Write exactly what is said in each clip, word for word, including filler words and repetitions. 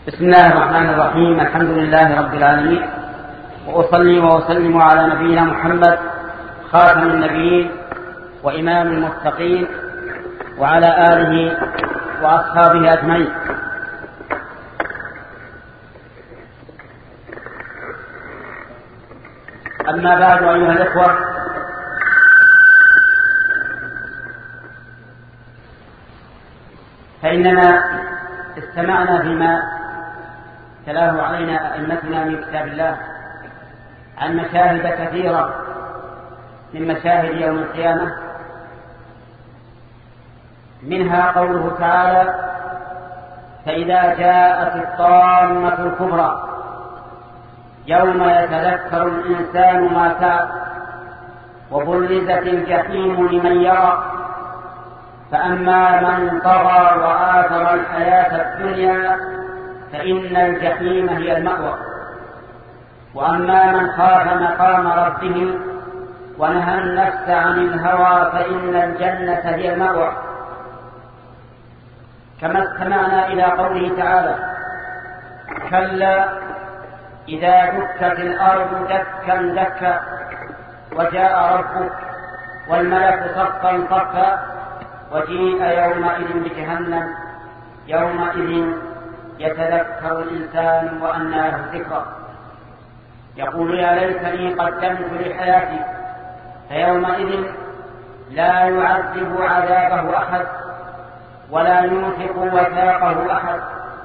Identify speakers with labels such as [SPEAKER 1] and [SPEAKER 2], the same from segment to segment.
[SPEAKER 1] بسم الله الرحمن الرحيم. الحمد لله رب العالمين، وأصلي وأسلم على نبينا محمد خاتم النبيين وإمام المتقين وعلى آله وأصحابه أجمعين. أما بعد أيها الإخوة، فإننا استمعنا فيما تلاه علينا أئمتنا من كتاب الله عن مشاهد كثيرة من مشاهد يوم القيامة، منها قوله تعالى: فإذا جاءت الطامة الكبرى يوم يتذكر الإنسان ما سعى وبرزت الجحيم لمن يرى فأما من طغى وآثر الحياة الدنيا فإن الجحيم هي المأوى وأما من خاف مقام ربه ونهى النفس عن الهوى فإن الجنة هي المأوى. كما استمعنا إلى قوله تعالى: كلا إذا دكت الأرض دكا دكا وجاء ربك والملك صفا صفا وجيء يومئذ بجهنم يومئذ يتذكر الإنسان وأنى له ذكرى يقول يا ليتني قدمت لحياتي فيومئذ لا يعذب عذابه أحد ولا يوثق وثاقه أحد.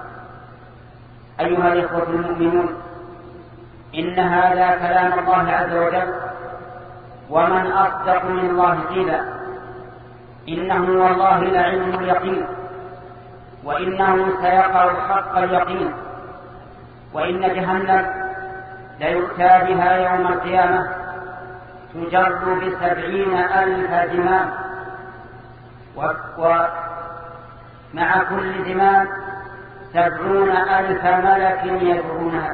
[SPEAKER 1] أيها الإخوة المؤمنون، إن هذا كلام الله عز وجل، ومن أصدق من الله قيلا. إنه والله لعلم اليقين، وإنه سيقع حق اليقين، وإن جهنم ليؤتى بها يوم القيامة تجر بسبعين ألف زمام، ومع كل زمام سبعون ألف ملك يجرونها.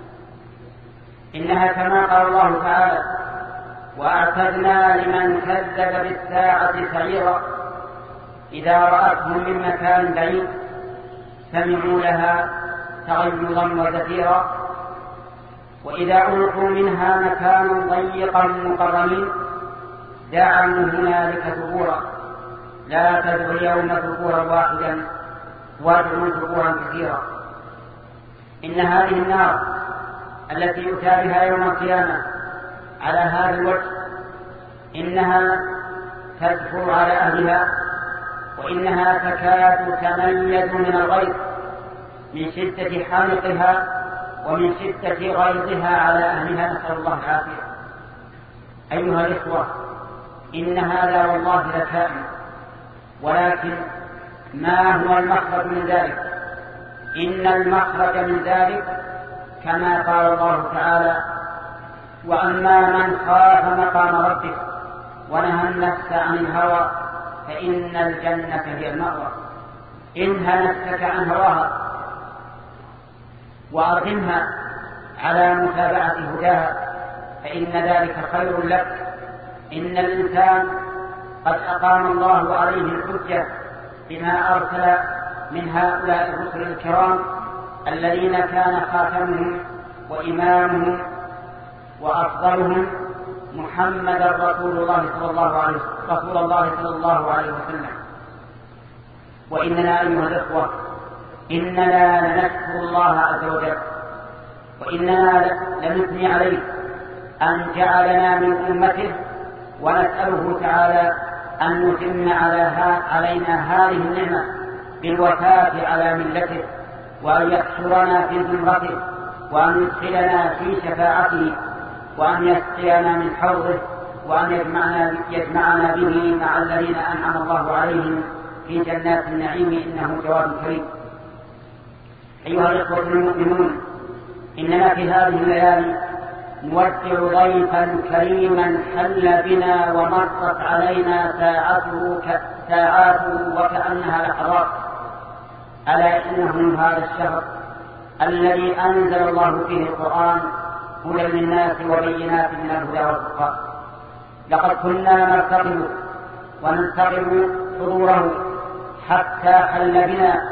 [SPEAKER 1] إنها كما قال الله تعالى: وأعتدنا لمن كذب بالساعة سعيرا إذا رأتهم من مكان بعيد سمعوا لها تغيظا وزفيرا وإذا ألقوا منها مكانا ضيقا مقرنين دعوا هنالك ثبورا لا تدعوا اليوم ثبورا واحدا وادعوا ثبورا كثيرا. إن هذه النار التي يؤتى بها يوم القيامة على هذا الوجه إنها تدفر على أهلها، وإنها تكاد تميز من الغيظ من شدة حرقها ومن شدة غيظها على أهلها، نسأل الله العافية. أيها الإخوة، إن هذا والله لكائن، ولكن ما هو المخرج من ذلك؟ إن المخرج من ذلك كما قال الله تعالى: وأما من خاف مقام ربه ونهى النفس عن الهوى فإن الجنة هي المأوى. انهى نفسك عن هواها وأرغمها على متابعة هداها فإن ذلك خير لك. إن الإنسان قد أقام الله عليه الحجة بما أرسل من هؤلاء الرسل الكرام الذين كان خاتمهم وإمامهم وأفضلهم محمد رسول الله صلى الله عليه رسول الله صلى الله عليه وسلم. وإننا أيها الإخوة إننا لنشكر الله عز وجل، وإننا لنثني عليه أن جعلنا من أمته، ونسأله تعالى أن يتم علينا هذه النعمة بالوفاة على ملته، وأن يحشرنا في زمرته، وأن يدخلنا في شفاعته، وأن يسقينا من حوضه، وأن يجمعنا, يجمعنا به مع الذين أنعم الله عليهم في جنات النعيم، إنه جواد كريم. أيها الإخوة المؤمنون، إننا في هذه الليالي نودع ضيفا كريما حل بنا ومرت علينا ساعته ساعاته وكأنها لحظات. ألا إنه هذا الشهر الذي أنزل الله فيه القرآن هدى للناس وبينات من الهدى والفرقان. لقد كنا نرتقب وننتقب حضوره حتى حل بنا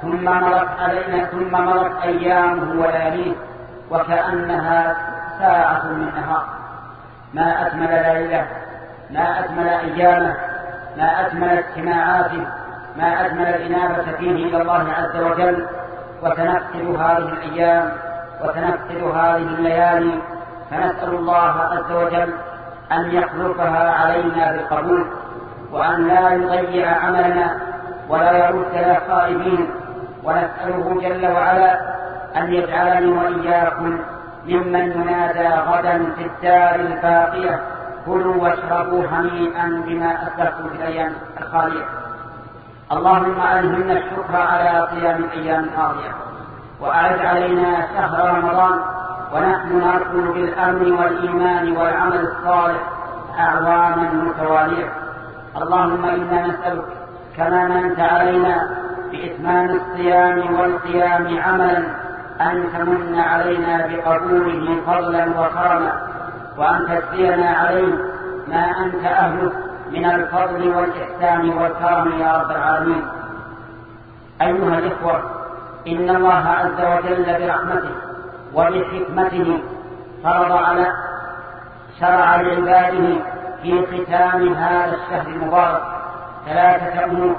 [SPEAKER 1] ثم مرت علينا ثم مرت أيامه ولياليه وكأنها ساعة من نهار. ما أكمل ليلة، ما أكمل أيامه، ما أكمل اجتماعاته، ما أكمل الإنابة فيه إلى الله عز وجل. وتنفذ هذه الأيام وتنفذ هذه الليالي، فنسأل الله عز وجل أن يخلفها علينا بالقبول، وأن لا يضيع عملنا ولا يردنا خائبين. ونسأله جل وعلا أن يجعلني وإياكم ممن ينادى غدا في الدار الباقية: كلوا واشربوا هنيئا بما أسلفتم في الأيام الخالية. اللهم ألهمنا الشكر على صيام الأيام الماضية، وأعد علينا شهر رمضان ونحن نركض بالأمن والإيمان والعمل الصالح أعواما متوالية. اللهم إنا نسألك كما منت علينا بإتمام الصيام والقيام عملا أن تمن علينا بقبوله فضلا وكرما، وأن تجزينا عليه ما أنت أهله من الفضل والإحسان والكرم يا رب العالمين. أيها الإخوة، إن الله عز وجل برحمته وبحكمته فرض على شرع لعباده في ختام هذا الشهر المبارك ثلاثة أمور.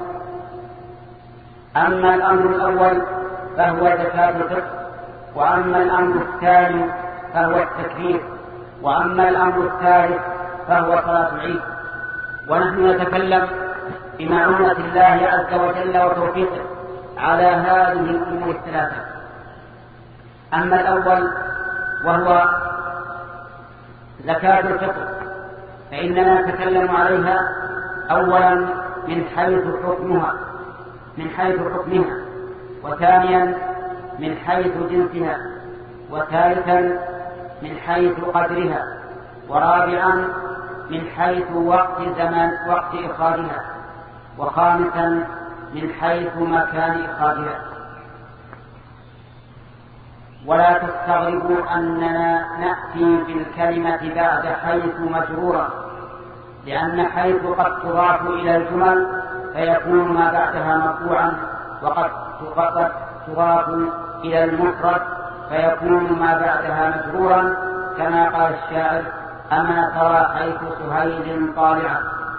[SPEAKER 1] أما الأمر الأول فهو زكاة الفطر، وأما الأمر الثاني فهو التكبير، وأما الأمر الثالث فهو صلاة العيد. ونحن نتكلم بمعونة الله عز وجل وتوفيقه على هذه الأمور الثلاثة. أما الأول وهو زكاة الفطر فإننا نتكلم عليها أولا من حيث حكمها من حيث حكمها وثانيا من حيث جنسها، وثالثا من حيث قدرها، ورابعا من حيث وقت زمان وقت إخراجها، وخامسا من حيث مكان إخراجها. ولا تستغربوا أننا نأتي بالكلمة بعد حيث مجرورة، لأن حيث قد تضاف إلى الجمل فيكون ما بعدها مرفوعا، وقد تضاف إلى المفرد فيكون ما بعدها مجرورا، كما قال الشاعر: أما ترى حيث سهيل طالعا.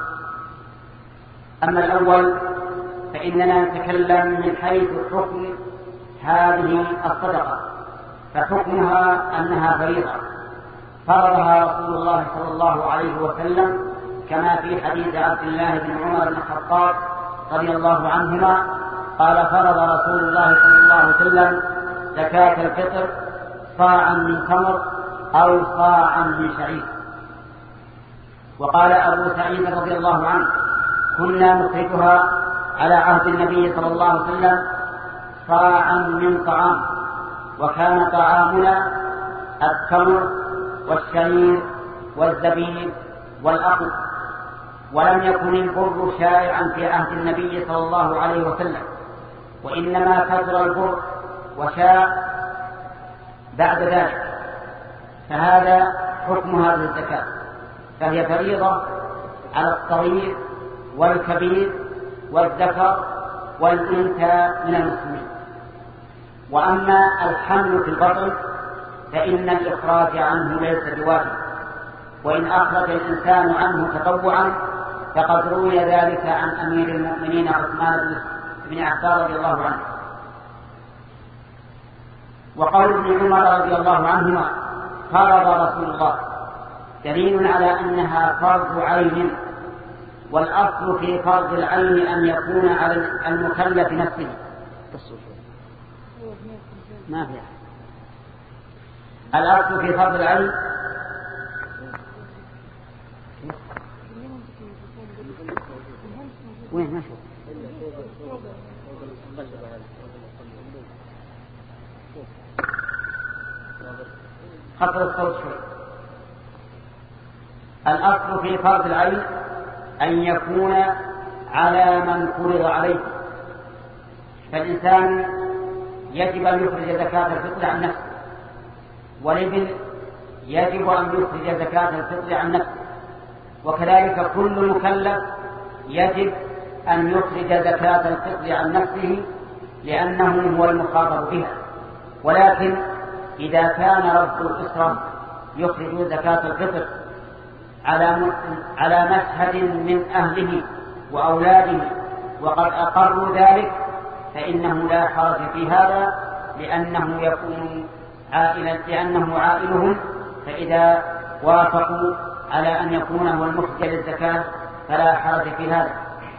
[SPEAKER 1] أما الأول فإننا نتكلم من حيث حكم هذه الصدقة، فحكمها أنها فريضة فرضها رسول الله صلى الله عليه وسلم، كما في حديث عبد الله بن عمر بن الخطاب رضي الله عنهما قال: فرض رسول الله صلى الله عليه وسلم زكاة الفطر صاعا من تمر أو صاعا من شعير. وقال أبو سعيد رضي الله عنه: كنا نخرجها على عهد النبي صلى الله عليه وسلم صاعا من طعام، وكان طعامنا التمر والشعير والزبيب والأقل، ولم يكن البر شائعا في عهد النبي صلى الله عليه وسلم، وإنما كثر البر وشاع بعد ذلك. فهذا حكم هذه الزكاة، فهي فريضة على الصغير والكبير والذكر والأنثى من المسلمين. وأما الحمل في البطن فإن الإخراج عنه ليس بواجب، وإن أخرج الإنسان عنه تطوعا فقد روي ذلك عن أمير المؤمنين عثمان بن عفان رضي الله عنه. وقول ابن عمر رضي الله عنهما: فرض رسول الله، دليل على أنها فرض عين، والأصل في فرض العين أن يكون على المكلف نفسه. ما في الأصل في فرض العين وين نشوف خطر الصوت شوي. الأصل في فرض العين أن يكون على من فرض عليه، فالإنسان يجب أن يخرج زكاة الفطر عن نفسه، والابن يجب أن يخرج زكاة الفطر عن نفسه، وكذلك كل مكلف يجب أن يخرج زكاة الفطر عن نفسه لأنه هو المخاطب بها. ولكن إذا كان رب الأسرة يخرج زكاة الفطر على على مشهد من أهله وأولاده وقد أقروا ذلك فإنه لا حرج في هذا، لأنه يكون عائلا لأنه عائلهم، فإذا وافقوا على أن يكون هو المخرج للزكاة فلا حرج في هذا.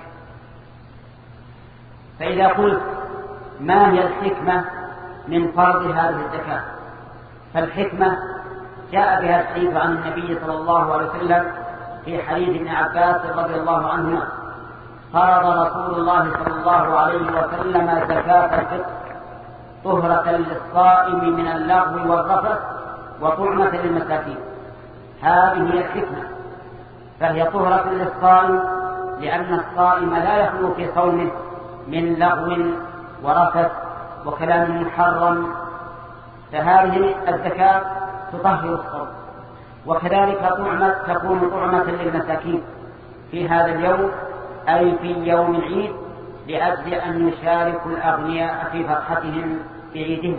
[SPEAKER 1] فإذا قلت ما هي الحكمة من فرض هذه الزكاة؟ فالحكمة جاء بها الحديث عن النبي صلى الله عليه وسلم في حديث ابن عباس رضي الله عنهما: فرض رسول الله صلى الله عليه وسلم زكاة الفطر طهرة للصائم من اللغو والرفث وطعمة للمساكين. هذه هي الحكمة، فهي طهرة للصائم لأن الصائم لا يخلو في صومه من لغو ورفث وكلام محرم، فهذه الزكاة تطهر الصوم. وكذلك طعمة تكون طعمة للمساكين في هذا اليوم أي في يوم العيد، لأجل أن يشاركوا الأغنياء في فرحتهم بعيدهم.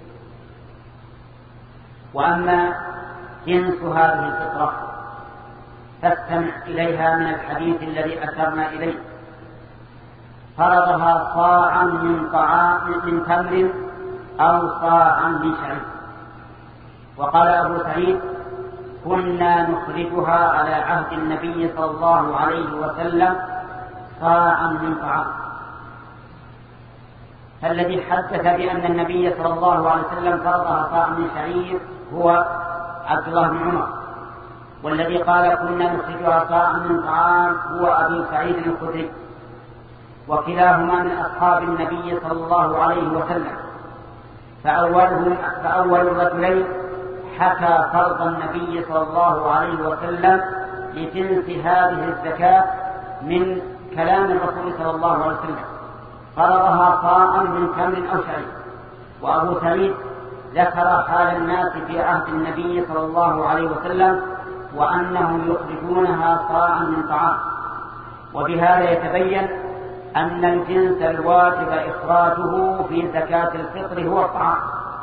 [SPEAKER 1] وأما جنس هذه الفطرة فاستمع إليها من الحديث الذي أشرنا إليه: فرضها صاعا من طعام من تمر أو صاعا من شعير. وقال أبو سعيد: كنا نخرجها على عهد النبي صلى الله عليه وسلم صاعا من طعام. فالذي حدث بأن النبي صلى الله عليه وسلم فرضها صاعا من شعير هو عبد الله بن عمر، والذي قال كنا نخرجها صاعا من طعام هو أبي سعيد الخدري، وكلاهما من أصحاب النبي صلى الله عليه وسلم. فأولهم فأول الرجلين حكى فرض النبي صلى الله عليه وسلم لجنس هذه الزكاة من كلام الرسول صلى الله عليه وسلم: فرضها صاعا من تمر أو شعير. وأبو سعيد ذكر حال الناس في عهد النبي صلى الله عليه وسلم وأنهم يخرجونها صاعا من طعام. وبهذا يتبين أن الجنس الواجب إخراجه في زكاة الفطر هو الطعام،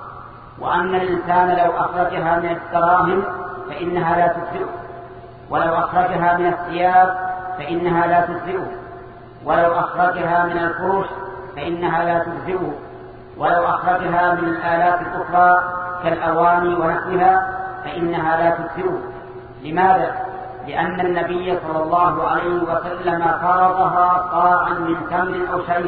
[SPEAKER 1] وأن الإنسان لو أخرجها من الدراهم فإنها لا تجزئه، ولو أخرجها من الثياب فإنها لا تجزئه، ولو أخرجها من الفروش فإنها لا تجزئه، ولو أخرجها من الآلات الأخرى كالأواني ونحوها فإنها لا تجزئه. لماذا؟ لأن النبي صلى الله عليه وسلم فرضها صاعا من تمر أو شعير،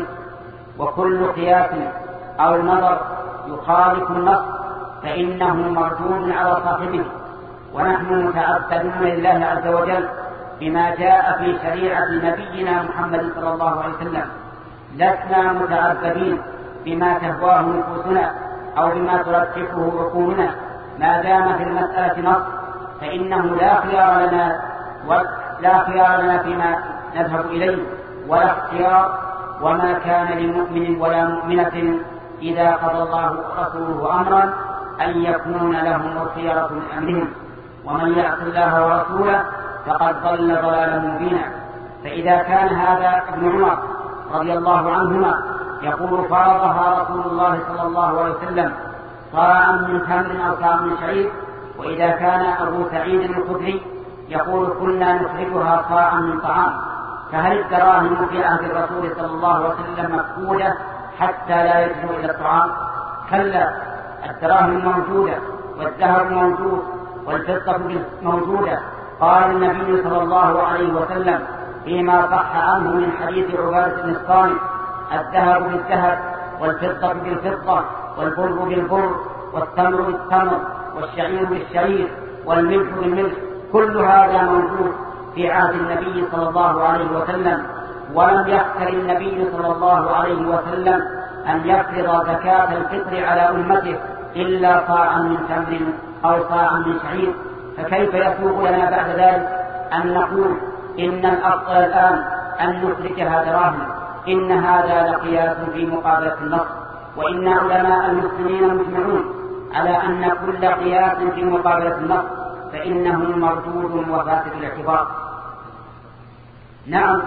[SPEAKER 1] وكل قياس أو نظر يخالف النص فإنه مردود على صاحبه. ونحن متعبدون لله عز وجل بما جاء في شريعة نبينا محمد صلى الله عليه وسلم، لسنا متعبدين بما تهواه نفوسنا أو بما ترجحه عقولنا. ما دام في المسألة نص فإنه لا خيار لنا ولا خيار لنا فيما نذهب إليه ولا اختيار. وما كان لمؤمن ولا مؤمنة إذا قضى الله ورسوله أمرا أن يكون لهم الخيرة من أمرهم، ومن يعص الله ورسوله فقد ضل ضلالا مبينا. فإذا كان هذا ابن عمر رضي الله عنهما يقول فرضها رسول الله صلى الله عليه وسلم صاعا من تمر أو صاعا من شعير، وإذا كان أبو سعيد الخدري يقول كنا نخرجها صاعا من طعام، فهل الدراهم في عهد الرسول صلى الله عليه وسلم مفقودة حتى لا يجب إلى الطعام؟ كلا، الدراهم موجودة والذهب موجود والفضة موجودة. قال النبي صلى الله عليه وسلم فيما صح عنه من حديث عبادة بن الصامت: الذهب بالذهب والفضة بالفضة والبر بالبر والتمر بالتمر والشعير بالشعير والملح بالملح. كل هذا موجود في عهد النبي صلى الله عليه وسلم، ولم يختر النبي صلى الله عليه وسلم أن يفرض زكاة الفطر على أمته إلا صاعا من تمر أو صاعا من شعير. فكيف يسوق لنا بعد ذلك أن نقول إن الأفضل الآن أن نخرجها دراهم؟ إن هذا لقياس في مقابلة النص، وإن علماء المسلمين مجمعون على أن كل قياس في مقابلة النص فإنه مردود وفاسد الاعتبار. نعم،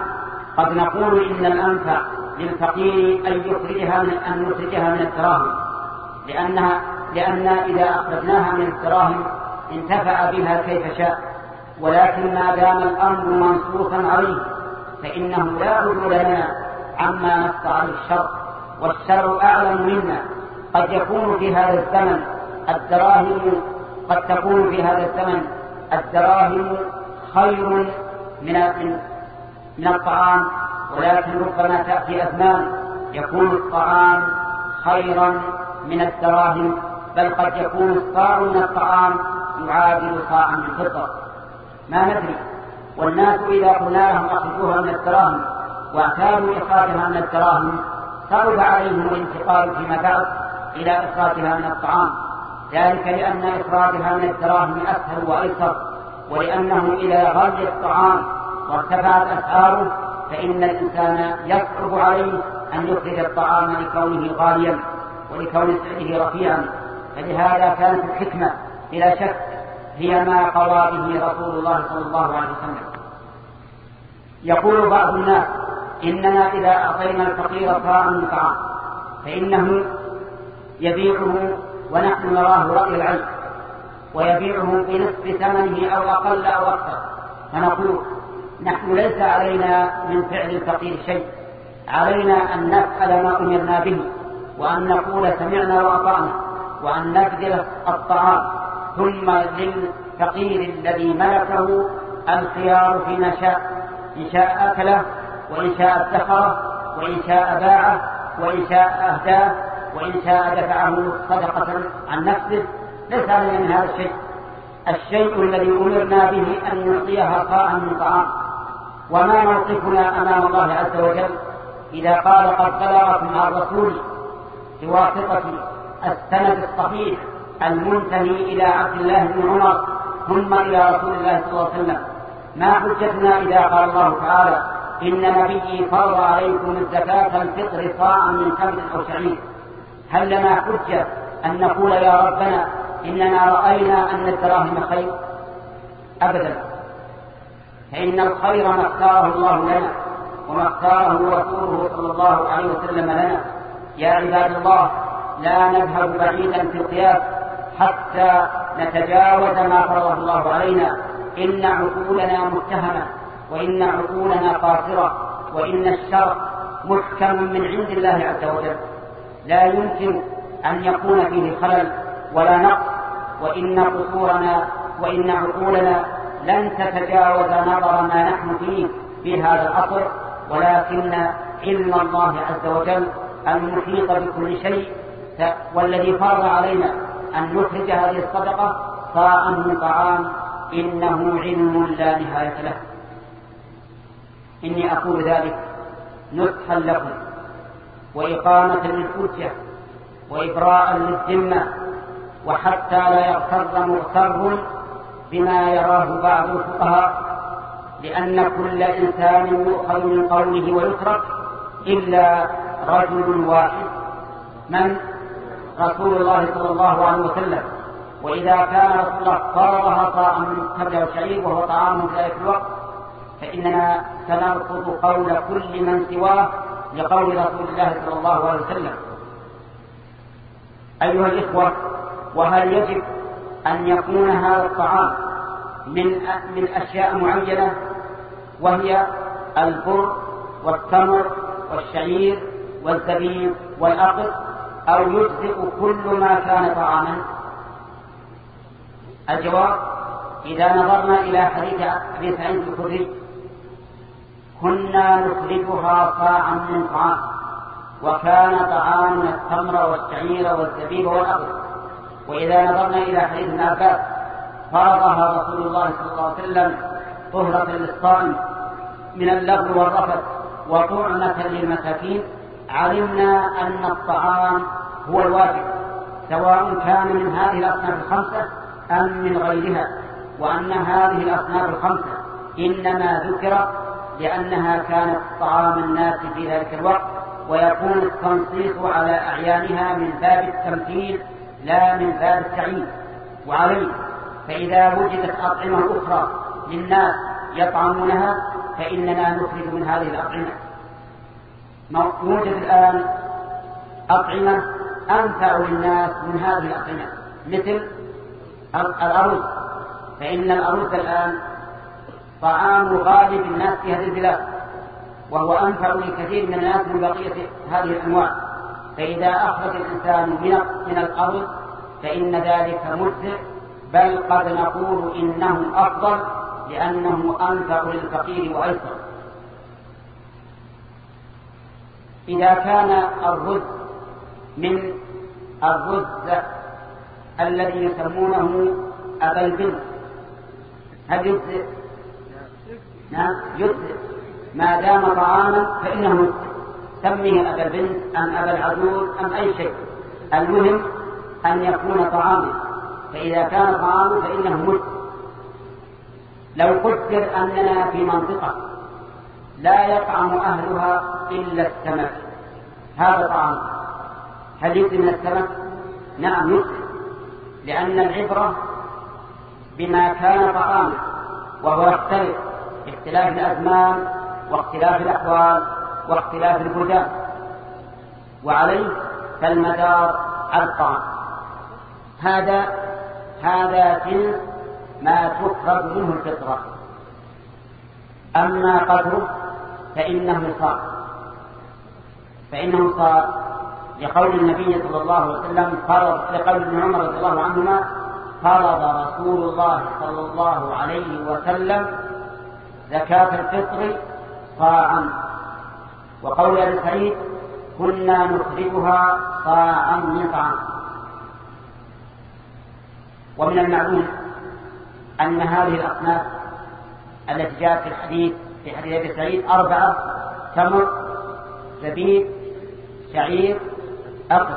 [SPEAKER 1] قد نقول إن الأنفع للفقير أن يخرجها من أن يخرجها من الدراهم، لأنها لأن إذا أخرجناها من الدراهم انتفع بها كيف شاء، ولكن ما دام الأمر منصوصا عليه فإنه لا عدول لنا عما نص عليه الشرع، والشرع أعلم منا. قد يكون في هذا الزمن الدراهم قد تكون في هذا الزمن الدراهم خير من من الطعام، ولكن ربما تأتي أزمان يكون الطعام خيرا من الدراهم، بل قد يكون الصاع من الطعام يعادل صاعا من فضة، ما ندري. والناس إذا قلنا لهم أخرجوها من الدراهم واعتادوا إخراجها من الدراهم صعب عليهم الانتقال فيما بعد إلى إخراجها من الطعام، ذلك لأن إخراجها من الدراهم أسهل وأيسر، ولأنه إذا غلي الطعام وارتفعت أسعاره فإن الإنسان يصعب عليه أن يخرج الطعام لكونه غاليا ولكون سعره رفيعا. فلهذا كانت الحكمة بلا شك هي ما قضى به رسول الله صلى الله عليه وسلم. يقول بعض الناس إننا إذا أعطينا الفقير صاعا من طعام فإنه يبيعه ونحن نراه رأي العين، ويبيعه بنصف ثمنه أو أقل أو أكثر، فنقول نحن ليس علينا من فعل الفقير شيء، علينا أن نفعل ما أمرنا به، وأن نقول سمعنا وأطعنا، وأن نبذل الطعام، ثم للفقير الذي ملكه الخيار فيما شاء، إن شاء أكله، وإن شاء ادخره، وإن شاء باعه، وإن شاء أهداه، وإن شاء دفعه صدقة عن نفسه، ليس علينا من هذا الشيء. الشيء الذي أمرنا به أن نعطيها صاعا من طعام. وما موقفنا أمام الله عز وجل إذا قال قد بلغكم عن رسول بواسطة السند الصحيح المنتهي إلى عبد الله بن عمر ثم إلى رسول الله صلى الله عليه وسلم؟ ما حجتنا إذا قال الله تعالى إن نبيي فرض عليكم الزكاة الفطر صاعا من تمر أو شعير؟ هل لنا حجة أن نقول يا ربنا إننا رأينا أن الدراهم خير؟ أبدا، فإن الخير ما اختاره الله لنا وما اختاره رسوله صلى الله عليه وسلم لنا. يا عباد الله، لا نذهب بعيدا في القياس حتى نتجاوز ما فرضه الله علينا. إن عقولنا متهمة، وإن عقولنا قاصرة، وإن الشرع محكم من عند الله عز وجل لا يمكن أن يكون فيه خلل ولا نقص، وإن قصورنا وإن عقولنا لن تتجاوز نظر ما نحن فيه في هذا العصر، ولكن علم الله عز وجل المحيط بكل شيء والذي فرض علينا أن نخرج هذه الصدقة صاعا من طعام إنه علم لا نهاية له. إني أقول ذلك نصحا لكم وإقامة للحجة وإبراء للذمة، وحتى لا يغتر مغتر بما يراه بعض الفقهاء، لأن كل إنسان يؤخذ من قوله ويترك إلا رجل واحد، من؟ رسول الله صلى الله عليه وسلم. وإذا كان رسول الله فرضها صاعا من تمر وشعير وهو طعام في ذلك الوقت فإننا سنرفض قول كل من سواه لقول رسول الله صلى الله عليه وسلم. أيها الإخوة، وهل يجب أن يكون هذا الطعام من من أشياء معينة وهي البر والتمر والشعير والزبيب والأقط، أو يجزئ كل ما كان طعاما؟ الجواب: إذا نظرنا إلى حديث أبي سعيد الخدري كنا نخرجها صاعا من طعام، وكان طعامنا التمر والشعير والزبيب والأقط. وإذا نظرنا إلى حديث ابن عباس فرضها رسول الله صلى الله عليه وسلم طهرة للصائم من اللغو والرفث وطعمة للمساكين، علمنا أن الطعام هو الواجب سواء كان من هذه الأصناف الخمسة أم من غيرها، وأن هذه الأصناف الخمسة إنما ذكرت لأنها كانت طعام الناس في ذلك الوقت، ويكون التنصيص على أعيانها من باب التمثيل لا من باب التعيين. وعليه فإذا وجدت أطعمة أخرى للناس يطعمونها فإننا نخرج من هذه الأطعمة. يوجد الآن أطعمة أنفع للناس من هذه الأطعمة مثل الأرز، فإن الأرز الآن طعام غالب الناس في هذه البلاد، وهو أنفع لكثير من الناس من بقية هذه الأنواع. فإذا أخرج الإنسان من الأرز فإن ذلك مجزئ، بل قد نقول إنه أفضل لأنه أنفع للفقير وأيسر. إذا كان الرز من الرز الذي يسمونه أبا البنت هل يجزئ؟ نعم يجزئ ما دام طعاما فإنه يجزئ، سميه أبا البنت أم أبا العجوز أم أي شيء، المهم أن يكون طعاما، فإذا كان طعاما فإنه مجزئ. لو قدر أننا في منطقة لا يطعم أهلها إلا السمك، هذا طعام، هل يجزي من السمك؟ نعم يجزي، لأن العبرة بما كان طعاما، وهو يختلف باختلاف الأزمان واختلاف الأحوال واختلاف البلدان، وعليه فالمدار على الطعام. هذا هذا جنس ما تخرج منه الفطرة. أما قدره فإنه صار فإنه صار لقول النبي صلى الله عليه وسلم فرض، لقول ابن عمر رضي الله عنهما فرض رسول الله صلى الله عليه وسلم زكاة الفطر صاعا، وقول أبي سعيد كنا نخرجها صاعا من طعام. ومن المعلوم أن هذه الأصناف التي جاءت في الحديث في حديث أبي سعيد أربعة: تمر، زبيب، شعير، أقط.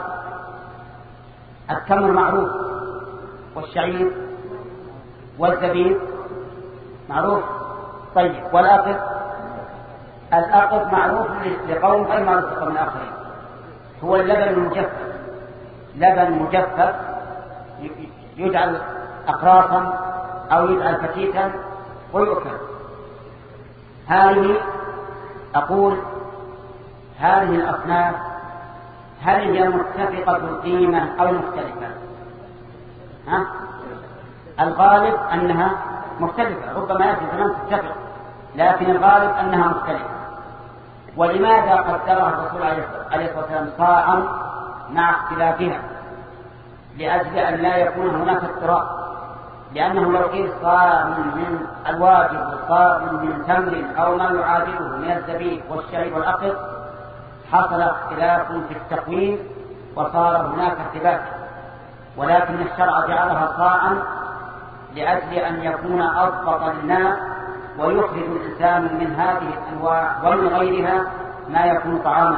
[SPEAKER 1] التمر معروف، والشعير والزبيب معروف، طيب، والأقط الأقط معروف لقوم غير معروف من آخرين، هو اللبن المجفف، لبن مجفف يجعل أقراصا أو يجعل فتيتا ويؤكل. هذه أقول هذه الأصناف هل هي متفقة القيمة أو مختلفة؟ ها؟ الغالب أنها مختلفة، ربما يأتي زمان تتفق، لكن الغالب أنها مختلفة. ولماذا قدرها الرسول عليه الصلاة والسلام صاعا مع اختلافها؟ لأجل أن لا يكون هناك اضطراب، لأنه لو قيل صاع من الواجب وصاع من تمر أو ما يعادله من الزبيب والشعير والأقط حصل اختلاف في التقويم وصار هناك ارتباك، ولكن الشرع جعلها صاعا لأجل أن يكون أضبط للناس ويخرج الإنسان من هذه الأنواع ومن غيرها ما يكون طعاما.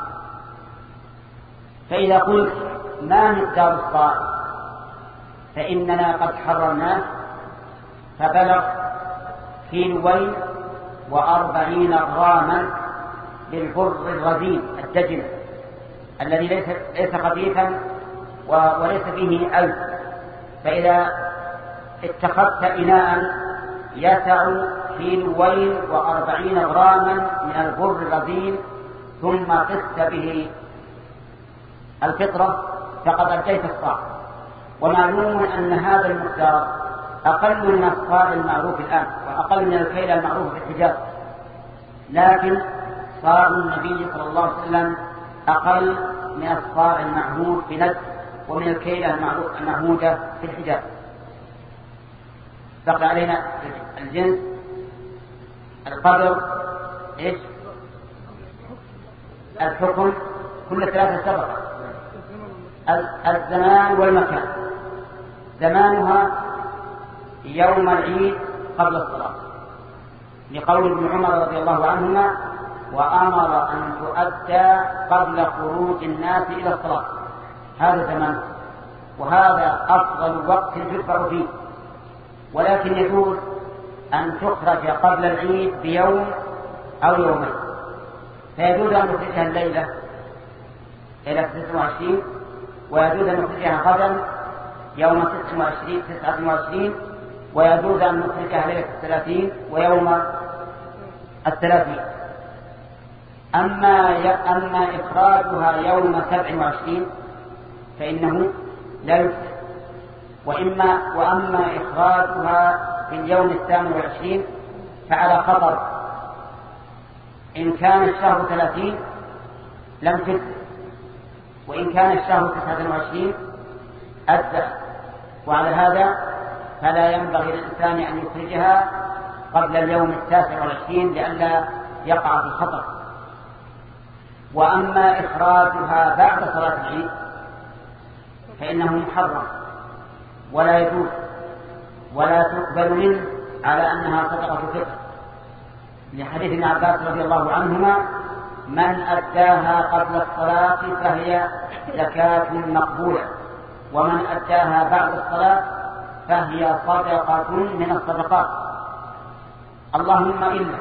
[SPEAKER 1] فإذا قلت ما مقدار الصاع فإننا قد حررناه فبلغ كيلوين وأربعين غراما للبر الرزين الدجن الذي ليس ليس خفيفا وليس فيه ألف. فإذا اتخذت إناء يسع كيلوين وأربعين غراما من البر الرزين ثم قست به الفطرة فقد أديت الصاع. ومعلوم أن هذا المقدار أقل من الصاع المعروف الآن وأقل من الكيل المعروف في الحجاز، لكن صاع النبي صلى الله عليه وسلم أقل من الصاع المعهود في نجد ومن الكيل المعهودة في الحجاز. بقي علينا الجنس، القدر، إيش؟ الحكم، كل ثلاثة سبقة. الزمان والمكان، زمانها يوم العيد قبل الصلاة لقول ابن عمر رضي الله عنهما وأمر أن تؤدى قبل خروج الناس إلى الصلاة، هذا زمان، وهذا أفضل وقت يشرع فيه. ولكن يجوز أن تخرج قبل العيد بيوم أو يومين، فيجوز أن نخرجها الليلة إلى ستة وعشرين، ويجوز أن نخرجها غدا يوم تسعة وعشرين، ويجوز أن نخرجها ليلة الثلاثين ويوم الثلاثين. أما أما إخراجها يوم سبع وعشرين فإنه لا يفطر، وإما وأما إخراجها في اليوم الثامن والعشرين فعلى خطر. إن كان الشهر ثلاثين لم تفطر، وإن كان الشهر تسعة وعشرين أجزأ، وعلى هذا فلا ينبغي للإنسان أن يخرجها قبل اليوم التاسع والعشرين لئلا يقع في الخطر. وأما إخراجها بعد صلاة العيد فإنه محرم ولا يجوز ولا تقبل منه على أنها صدقة فطر، لحديث ابن عباس رضي الله عنهما: من أداها قبل الصلاة فهي زكاة مقبولة، ومن أداها بعد الصلاة فهي صدقة من الصدقات. اللهم إلا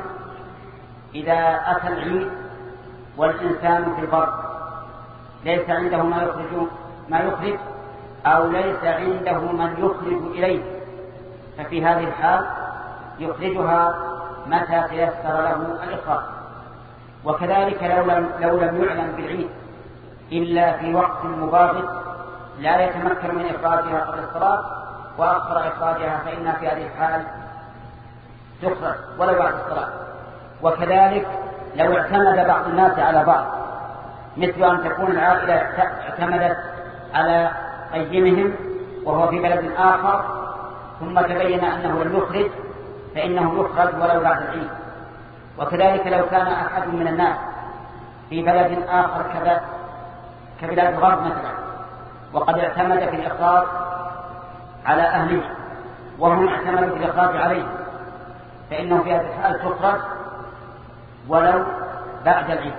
[SPEAKER 1] إذا أتى العيد والإنسان في البر ليس عنده ما يخرج ما يخرج أو ليس عنده من يخرج إليه، ففي هذه الحال يخرجها متى تيسر له الإخراج. وكذلك لو لم, لو لم يعلم بالعيد إلا في وقت مباغت لا يتمكن من إخراجها قبل الصلاة وأخر إخراجها، فإن في هذه الحال تخرج ولو بعد الصلاة. وكذلك لو اعتمد بعض الناس على بعض، مثل أن تكون العائلة اعتمدت على أيمهم وهو في بلد آخر ثم تبين أنه لم يخرج فإنه يخرج ولو بعد العيد. وكذلك لو كان أحد من الناس في بلد آخر كذا كبلاد الغرب مثلا وقد اعتمد في الإخراج على أهله وهم اعتمدوا في الإخراج عليه، فإنه في هذه الحال تخرج ولو بعد العيد.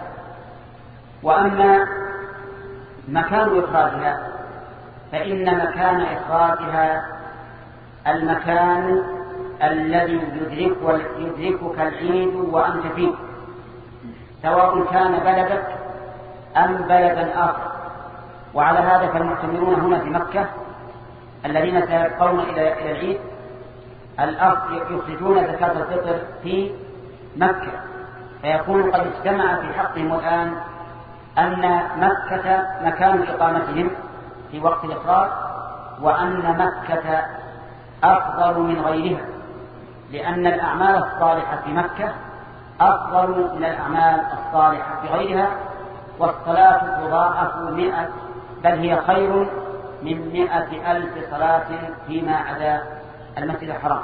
[SPEAKER 1] وأما مكان إخراجها فإن مكان إخراجها المكان الذي يدرك يدركك العيد وأنت فيه، سواء كان بلدك أم بلدا آخر. وعلى هذا فالمعتمرون هنا في مكة الذين سيبقون إلى إلى العيد الأصل يخرجون زكاة الفطر في مكة، فيكون قد اجتمع في حقهم الآن أن مكة مكان إقامتهم في وقت الإخراج، وأن مكة أفضل من غيرها، لأن الأعمال الصالحة في مكة أفضل من الأعمال الصالحة في غيرها، والصلاة تضاعف مئة بل هي خير من مئة ألف صلاة فيما عدا المسجد الحرام.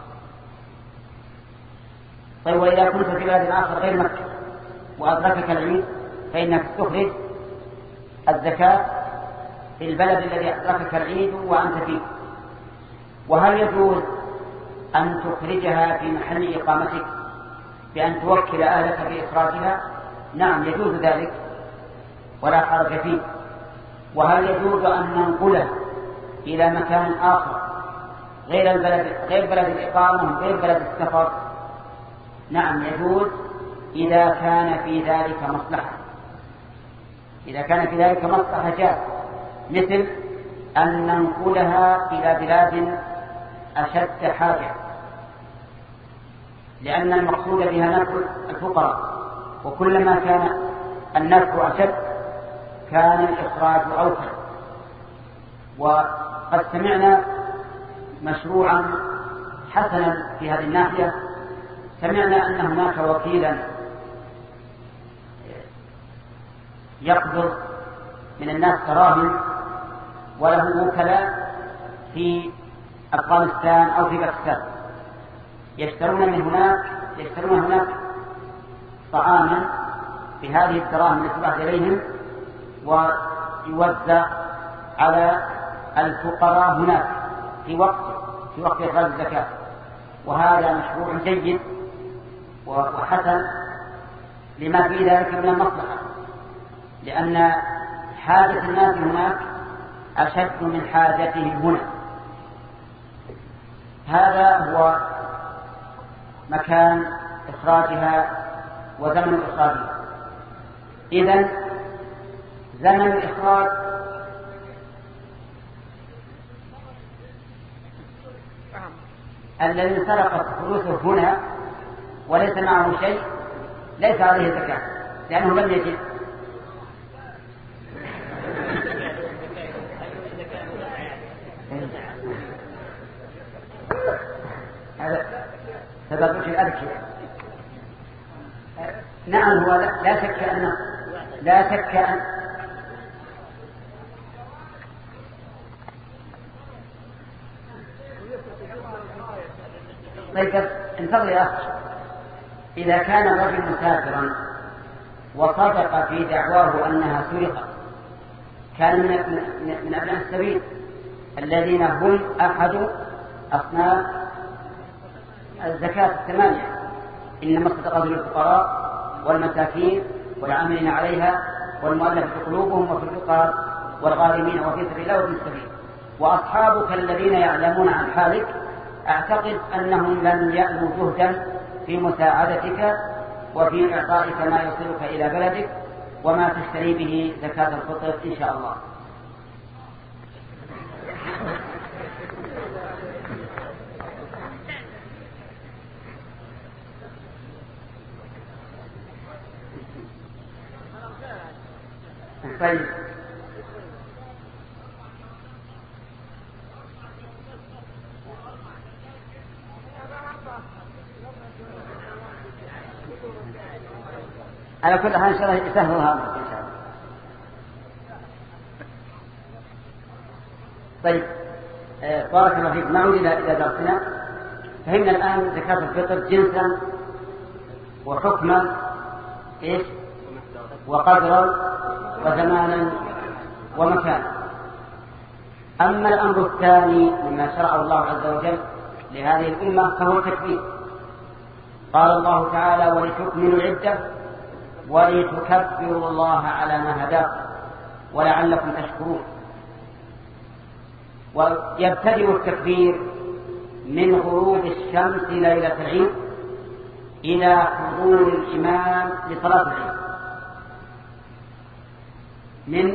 [SPEAKER 1] طيب، وإذا كنت في بلد آخر غير مكة وأدركك العيد فإنك تخرج الزكاة في البلد الذي أدركك العيد وأنت فيه. وهل يجوز أن تخرجها في محل إقامتك بأن توكل أهلك بإخراجها؟ نعم، يجوز ذلك ولا حرج فيه. وهل يجوز أن ننقلها إلى مكان آخر غير البلد غير بلد الإقامة غير بلد السفر؟ نعم يجوز إذا كان في ذلك مصلحة. إذا كان في ذلك مصلحة جاء، مثل أن ننقلها إلى بلاد أشد حاجة، لأن المقصود بها نفع الفقراء، وكلما كان النفع أشد كان الإخراج أوفر. وقد سمعنا مشروعا حسنا في هذه الناحية، سمعنا أن هناك وكيلا يقبض من الناس دراهم وله وكلاء في أفغانستان أو في باكستان، يشترون من هناك يشترون هناك طعاما بهذه الدراهم التي تبعث إليهم ويوزع على الفقراء هناك في وقت في وقت إخراج الزكاة. وهذا مشروع جيد وحسن لما في ذلك من المصلحة، لأن حاجة الناس هناك أشد من حاجتهم هنا. هذا هو مكان إخراجها وزمن إخراجها. إذن زمن الإخراج الذي سرقت فلوسه هنا وليس معه شيء ليس عليه زكاة لأنه لم يجد. هذا تبرج الأذكياء. نعم هو لا شك أنه لا شك أن طيب انتظر يا أخي. إذا كان الرجل مسافرا وصدق في دعواه أنها سرقت كان من أبناء السبيل الذين هم أحد أصناف الزكاة الثمانية: إنما الصدقات للفقراء والمساكين والعاملين عليها والمؤلفة قلوبهم وفي الرقاب والغارمين وفي سبيل الله وابن السبيل. وأصحابك الذين يعلمون عن حالك أعتقد أنهم لن يألوا جهدا في مساعدتك وفي إعطائك ما يصلك إلى بلدك وما تشتري به زكاة الفطر إن شاء الله. طيب على كل حال إن شاء الله يسهلها إن شاء الله. طيب بارك الله فيك. نعود إلى درسنا. فهمنا الآن زكاة الفطر جنسا وحكما إيش وقدرا وزمانا ومكانا. أما الأمر الثاني مما شرعه الله عز وجل لهذه الأمة فهو التكبير. قال الله تعالى: ولتكملوا العدة ولتكبروا الله على ما هداكم ولعلكم تشكرون. ويبتدئ التكبير من غروب الشمس ليلة العيد إلى حضور الإمام لصلاة العيد. من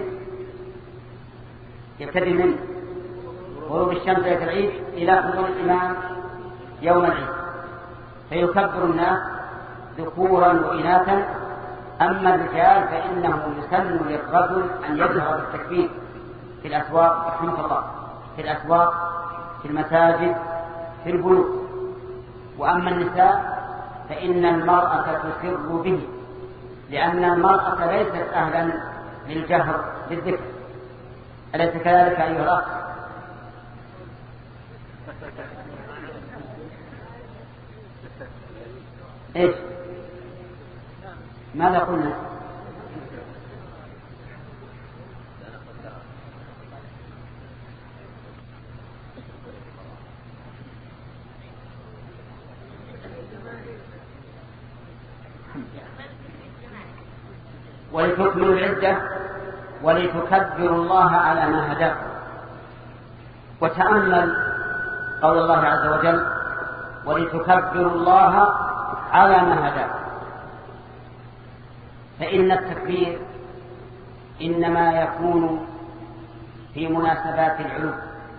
[SPEAKER 1] يبتدئ من غروب الشمس ليلة العيد إلى حضور الإمام يوم العيد، فيكبر الناس ذكورا وإناثا. أما الرجال فإنه يسن للرجل أن يظهر بالتكبير في الأسواق رحمه الله في الأسواق في المساجد في البيوت. وأما النساء فإن المرأة تسر به لأن المرأة ليست أهلا للجهر بالذكر. أليس كذلك أيها الأخ؟ إيش ماذا قلنا؟ ولتكملوا العدة ولتكبروا الله على ما هداكم. وتأمل قول الله عز وجل: ولتكبروا الله على ما هداكم. فإن التكبير إنما يكون في مناسبات العلو،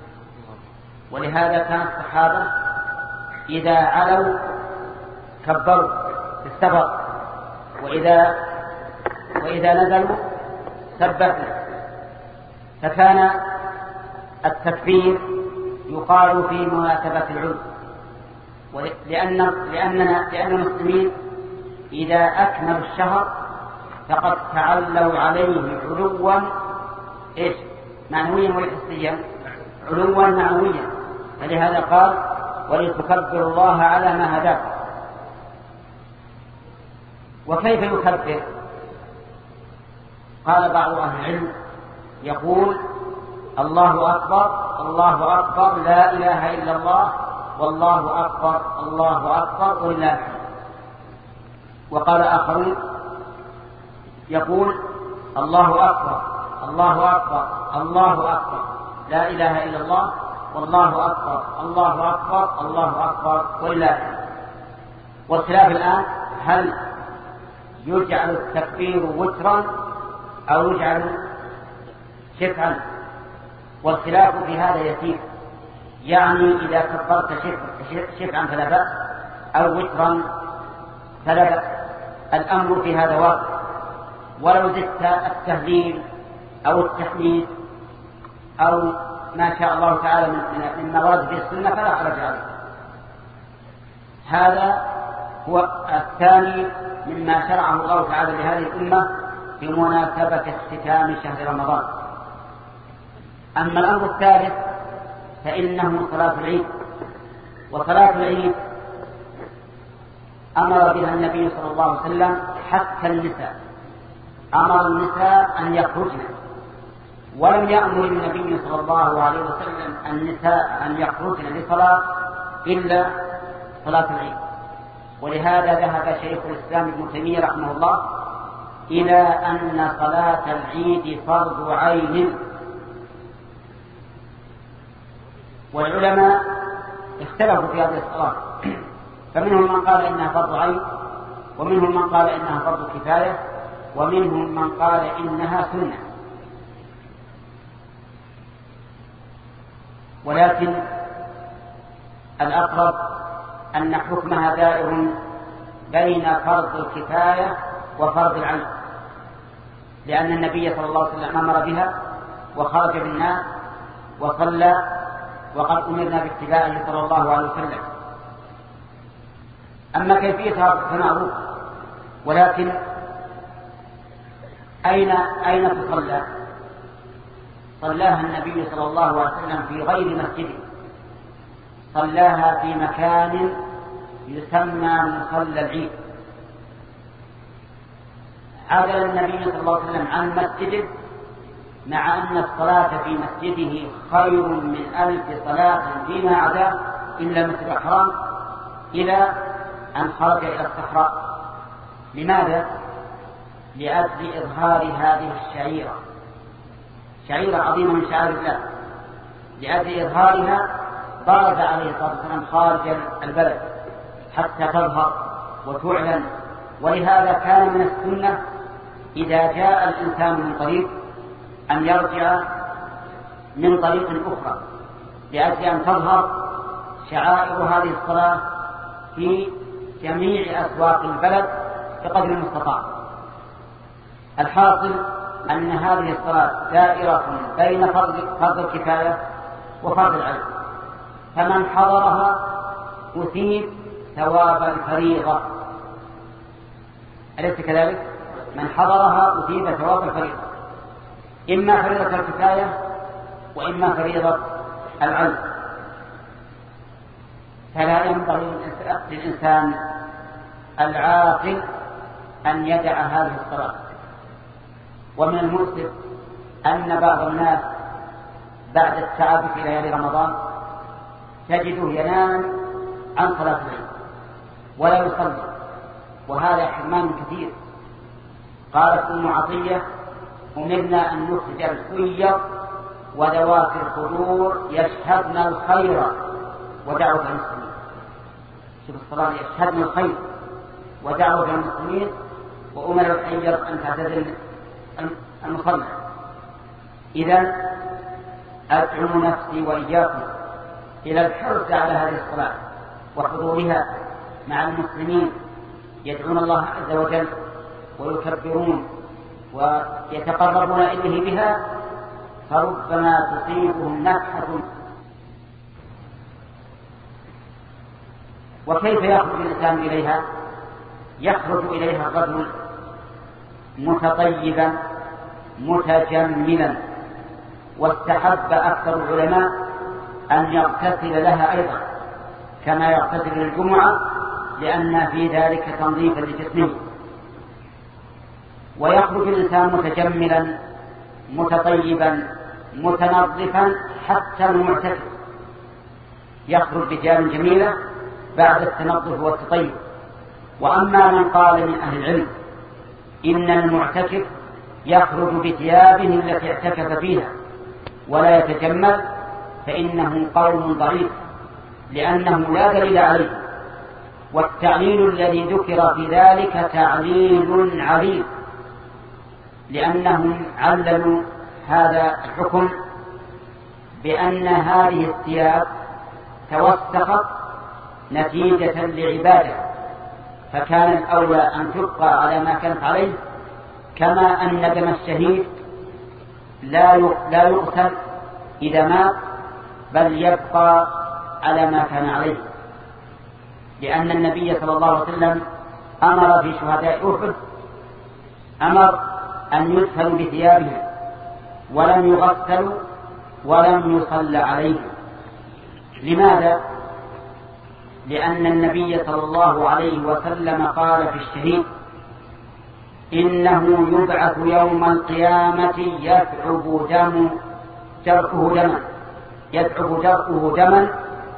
[SPEAKER 1] ولهذا كان الصحابة إذا علوا كبروا في السفر، وإذا وإذا نزلوا سبحوا. فكان التكبير يقال في مناسبة العلو، لأن لأننا لأن المسلمين إذا أكملوا الشهر فقد تعلوا عليه علوا إيش معنويا وحسيا، علوا معنويا. فلهذا قال: ولتكبروا الله على ما هداكم. وكيف يكبر؟ قال بعض أهل العلم يقول: الله أكبر الله أكبر لا إله إلا الله والله أكبر الله أكبر ولله الحمد. وقال آخرون يقول: الله أكبر الله أكبر الله أكبر لا إله إلا الله والله أكبر الله أكبر الله أكبر ولله الحمد. والخلاف الآن هل يجعل التكبير وترا أو يجعل شفعا، والخلاف في هذا يسير. يعني إذا كبرت شفعا فلا بأس، أو وترا فلا بأس، الأمر في هذا واقع. ولو زدت التهليل أو التحميد أو ما شاء الله تعالى مما ورد في السنة فلا حرج عليه. هذا هو الثاني مما شرعه الله تعالى لهذه الأمة بمناسبة اختتام شهر رمضان. أما الأمر الثالث فإنه صلاة العيد. وصلاة العيد أمر بها النبي صلى الله عليه وسلم حتى النساء، أمر النساء أن يخرجن، ولم يأمر النبي صلى الله عليه وسلم النساء أن يخرجن لصلاة إلا صلاة العيد. ولهذا ذهب شيخ الإسلام ابن تيمية رحمه الله إلى أن صلاة العيد فرض عين. والعلماء اختلفوا في هذه الصلاة، فمنهم من قال إنها فرض عين، ومنهم من قال إنها فرض كفاية، ومنهم من قال إنها سنة. ولكن الأقرب أن حكمها دائر بين فرض الكفاية وفرض العين، لأن النبي صلى الله عليه وسلم أمر بها وخرج بالناس وصلى، وقد أمرنا باتباعه صلى الله عليه وسلم. أما كيفيتها فمعروف، ولكن أين أين تصلى؟ صلاها النبي صلى الله عليه وسلم في غير مسجده، صلاها في مكان يسمى مصلى العيد. عدل النبي صلى الله عليه وسلم عن مسجده، مع أن الصلاة في مسجده خير من ألف صلاة فيما عداه إلا المسجد الحرام، إلى أن خرج إلى الصحراء. لماذا؟ لأجل إظهار هذه الشعيرة، شعيرة عظيمة من شعائر الله، لأجل إظهارها برز عليه الصلاة والسلام خارج البلد حتى تظهر وتعلن. ولهذا كان من السنة إذا جاء الإنسان من طريق أن يرجع من طريق أخرى، لأجل أن تظهر شعائر هذه الصلاة في جميع أسواق البلد بقدر المستطاع. الحاصل أن هذه الصلاة دائرة بين فرض الكفاية وفرض العين، فمن حضرها أثيب ثواب الفريضة، أليس كذلك؟ من حضرها أثيب ثواب الفريضة، إما فريضة الكفاية وإما فريضة العين. فلا ينبغي للإنسان العاقل أن يدع هذه الصلاة. ومن المؤسف أن بعض الناس بعد التعب في ليالي رمضان تجده ينام عن صلاة العيد ولا يصلي، وهذا حرمان كثير. قالت أم عطية: أمرنا أن نخرج الخير وذوات القدور يشهدن الخير ودعوة المسلمين. شوف الصلاة، يشهدن الخير ودعوة المسلمين، وأمر الخير أن تعتزل المصلى. إذن أدعو نفسي وإياكم إلى الحرص على هذه الصلاة وحضورها مع المسلمين، يدعون الله عز وجل ويكبرون ويتقربون إليه بها، فربما تصيبهم نفحة. وكيف يخرج الإنسان إليها؟ يخرج إليها الرجل متطيبا متجملا، واستحب أكثر العلماء أن يغتسل لها أيضا كما يغتسل للجمعة، لأن في ذلك تنظيفا لجسمه. ويخرج الإنسان متجملا متطيبا متنظفا حتى المعتكف يخرج رجال جميلة بعد التنظف والتطيب. وأما من قال من أهل العلم إن المعتكف يخرج بثيابه التي اعتكف فيها ولا يتجمل، فإنه قول ضعيف، لأنه لا دليل عليه. والتعليل الذي ذكر في ذلك تعليل عريض، لأنهم عللوا هذا الحكم بأن هذه الثياب توسخت نتيجة لعبادة فكان الأولى أن تبقى على ما كانت عليه، كما أن دم الشهيد لا لا يقتل إذا مات، بل يبقى على ما كان عليه، لأن النبي صلى الله عليه وسلم أمر في شهداء أحد أمر أن يدفنوا بثيابهم ولم يغسلوا ولم يصلى عليهم. لماذا؟ لأن النبي صلى الله عليه وسلم قال في الشهيد: إنه يبعث يوم القيامة يثعب دم جرحه دما يثعب جرحه دما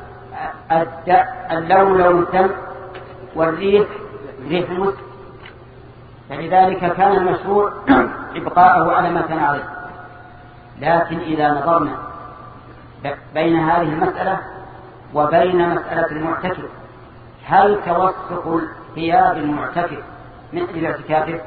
[SPEAKER 1] اللون لون الدم والريح ريح المسك، فلذلك كان المشروع إبقاءه على ما كان عليه. لكن إذا نظرنا بين هذه المسألة وبين مسألة المعتكف، هل توسخ ثياب المعتكف مثل اعتكافه؟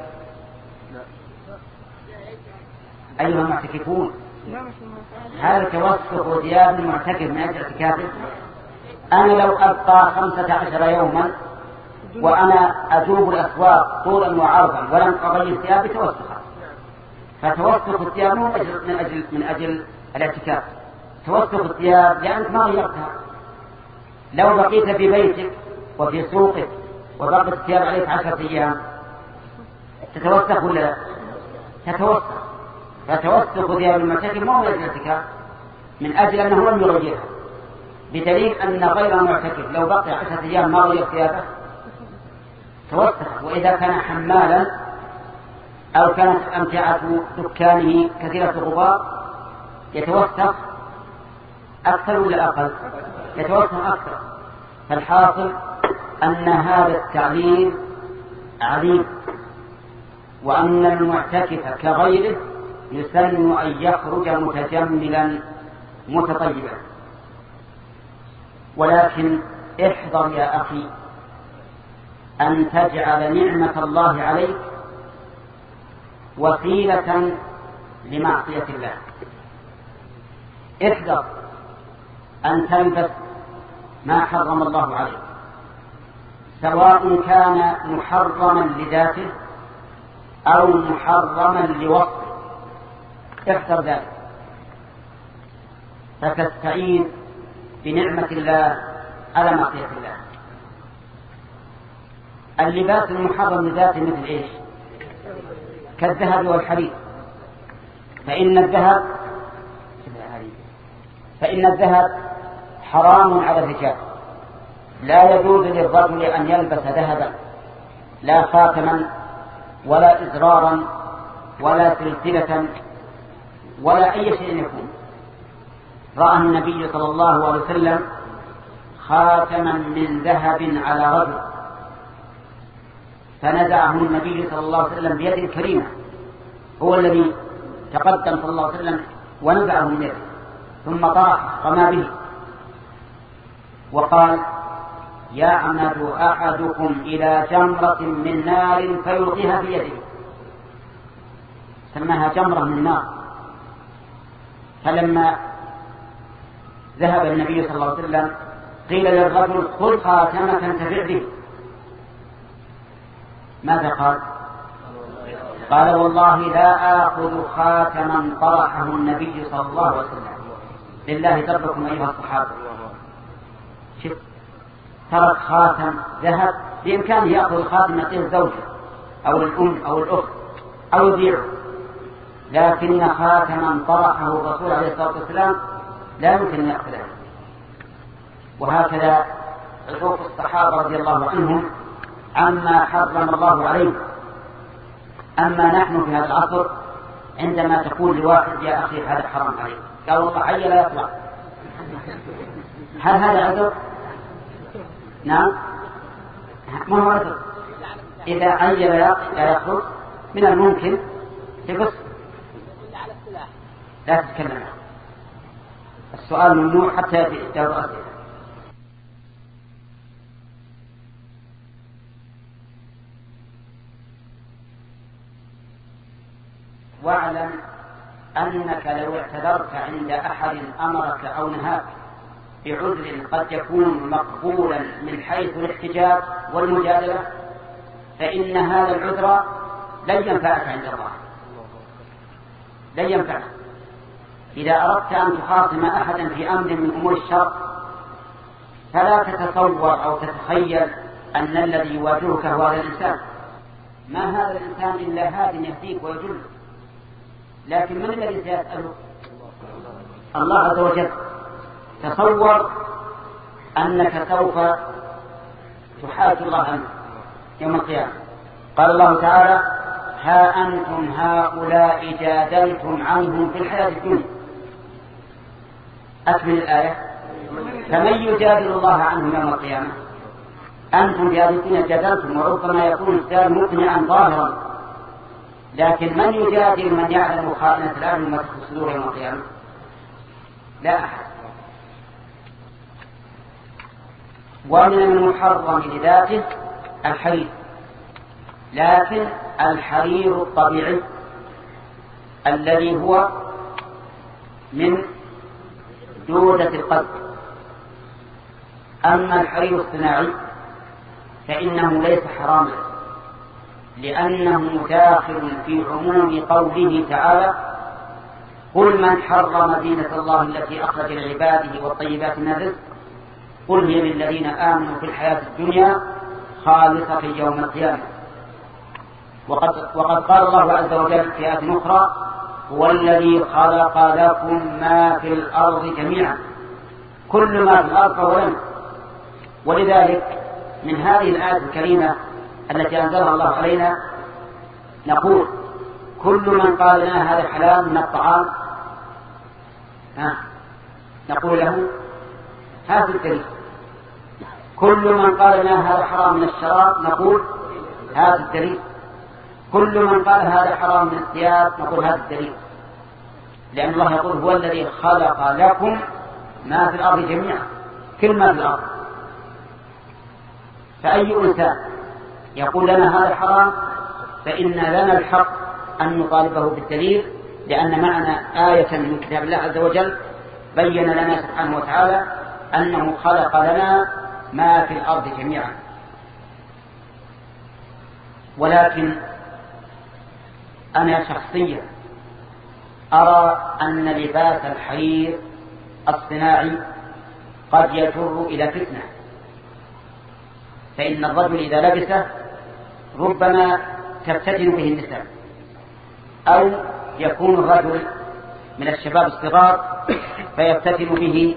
[SPEAKER 1] أيها المعتكفون، هل توسخ ثياب المعتكف من أجل اعتكافه؟ أنا لو أبقى خمسة عشر يوما وأنا أجوب الأسواق طولا وعرضا ولم أغير ثيابي توسخا، فتوسخ الثياب من أجل, من أجل, من أجل الاعتكاف، توسخ الثياب لأنك ما غيرتها. لو بقيت في بيتك وفي سوقك وبقيت الثياب عليك عشرة أيام تتوسخ ولا لا؟ تتوسخ. فتوسخ ثياب المعتكف ما هو من أجل الاعتكاف، من أجل أنه لم يغيرها، بدليل أن غير المعتكف لو بقي عشرة أيام ما غير ثيابه توسخ. وإذا كان حمالا أو كانت أمتعة دكانه كثيرة الغبار يتوسخ أكثر ولا أقل؟ يتوسخ أكثر. فالحاصل أن هذا التعليل عليم، وأن المعتكف كغيره يسن أن يخرج متجملا متطيبا. ولكن احذر يا أخي أن تجعل نعمة الله عليك وسيلة لمعصية الله. احذر أن تلبس ما حرم الله عليك، سواء كان محرما لذاته أو محرما لوصفه، احذر ذلك، فتستعين بنعمة الله على معصية الله. اللباس المحرم لذاته مثل ايش؟ كالذهب والحرير، فإن الذهب فإن الذهب حرام على الرجال، لا يجوز للرجل أن يلبس ذهبا، لا خاتما ولا إزرارا ولا سلسلة ولا أي شيء يكون. رأى النبي صلى الله عليه وسلم خاتما من ذهب على رجل، فنزعه النبي صلى الله عليه وسلم بيد كريمة، هو الذي تقدم صلى الله عليه وسلم ونزعه من يده، ثم طرح رمى به وقال: يعمد أحدكم إلى جمرة من نار فيلقيها في يده، سماها جمرة من نار. فلما ذهب النبي صلى الله عليه وسلم قيل للرجل: خذ خاتمك انتفع به. ماذا قال؟ قال: والله لا آخذ خاتما طرحه النبي صلى الله عليه وسلم. لله دركم أيها الصحابة، شوف، ترك خاتم ذهب بإمكانه يأخذ الخاتم يعطيه الزوجة أو الأم أو الأخت أو يبيعه، لكن خاتما طرحه الرسول عليه الصلاة والسلام لا يمكن أن يأخذه. وهكذا عقوق الصحابة رضي الله عنهم عما حرم الله عليه. أما نحن في هذا العصر عندما تقول لواحد: يا أخي هذا حرام عليك، قال: والله عيل لا يطلع. هل هذا عذر؟ نعم، ما هو عذر. إذا عيل لا يخرج من الممكن تقص، لا تتكلم. السؤال ممنوع حتى يجاوب أسئلة. واعلم أنك لو اعتذرت عند أحد أمرك أو نهاك بعذر قد يكون مقبولا من حيث الاحتجاج والمجادلة فإن هذا العذر لن ينفعك عند الله، لن ينفعك. إذا أردت أن تخاصم أحدا في أمر من أمور الشرع فلا تتصور أو تتخيل أن الذي يواجهك هو هذا الإنسان. ما هذا الإنسان إلا هاد يهديك ويجلك، لكن من الذي سيسأله؟ الله عز وجل. تصور أنك سوف تحاج الله عنه يوم القيامة. قال الله تعالى: ها أنتم هؤلاء جادلتم عنهم في الحياة الدنيا. أكمل الآية: فمن يجادل الله عنهم يوم القيامة. أنتم في هذه الدنيا جادلتم، وربما يكون الجدال مقنعا ظاهرا، لكن من يجادل من يعلم خائنة الأعين وما تخفي الصدور يوم القيامة؟ لا أحد. ومن المحرم لذاته الحرير، لكن الحرير الطبيعي الذي هو من جودة القلب. أما الحرير الصناعي فإنه ليس حراما، لأنه داخل في عموم قوله تعالى: قل من حرم زينة الله التي أخرج لعباده والطيبات من الرزق قل هي للذين آمنوا في الحياة الدنيا خالصة في يوم القيامة. وقد, وقد قال الله عز وجل في آية أخرى: هو الذي خلق لكم ما في الأرض جميعا. كل ما في الأرض فهو لنا. ولذلك من هذه الآية الكريمة التي أنزلها الله علينا نقول: كل من قال لنا هذا حلال من الطعام ها نقول له هذا الدليل. كل من قال لنا هذا حرام من الشراب نقول هذا الدليل. كل من قال هذا حرام من الثياب نقول هذا الدليل. لأن الله يقول: هو الذي خلق لكم ما في الأرض جميعا، كل ما في الأرض. فأي إنسان يقول لنا هذا حرام فإن لنا الحق أن نطالبه بالدليل، لأن معنا آية من كتاب الله عز وجل بين لنا سبحانه وتعالى أنه خلق لنا ما في الأرض جميعا. ولكن أنا شخصيا أرى أن لباس الحرير الصناعي قد يجر إلى فتنة، فإن الرجل إذا لبسه ربما تفتتن به النساء، أو يكون الرجل من الشباب الصغار فيفتتن به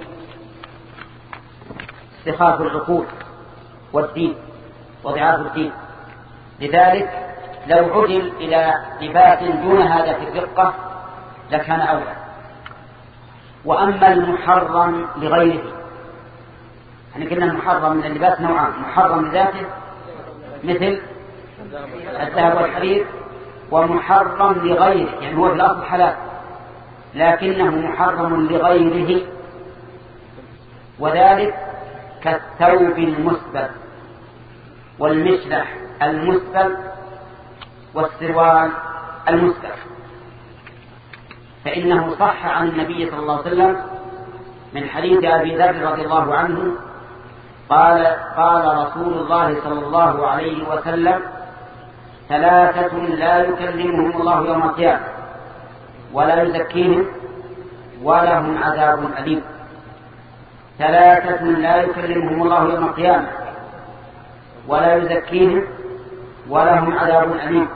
[SPEAKER 1] استخاف العقول والدين وضعاف الدين. لذلك لو عدل إلى لباس دون هذا في الرقة لكان أولى. وأما المحرم لغيره، يعني قلنا المحرم من اللباس نوعان: محرم لذاته مثل الذهب والحرير، ومحرم لغيره يعني هو في الأصل حلال لكنه محرم لغيره، وذلك كالثوب المسبل والمشلح المسبل والسروال المسبل. فإنه صح عن النبي صلى الله عليه وسلم من حديث أبي ذر رضي الله عنه قال: قال رسول الله صلى الله عليه وسلم: ثلاثة لا يكلمهم الله يوم القيامة ولا يزكيهم ولهم عذاب أليم. ثلاثة لا يكلمهم الله يوم القيامة ولا يزكيهم ولهم عذاب أليم.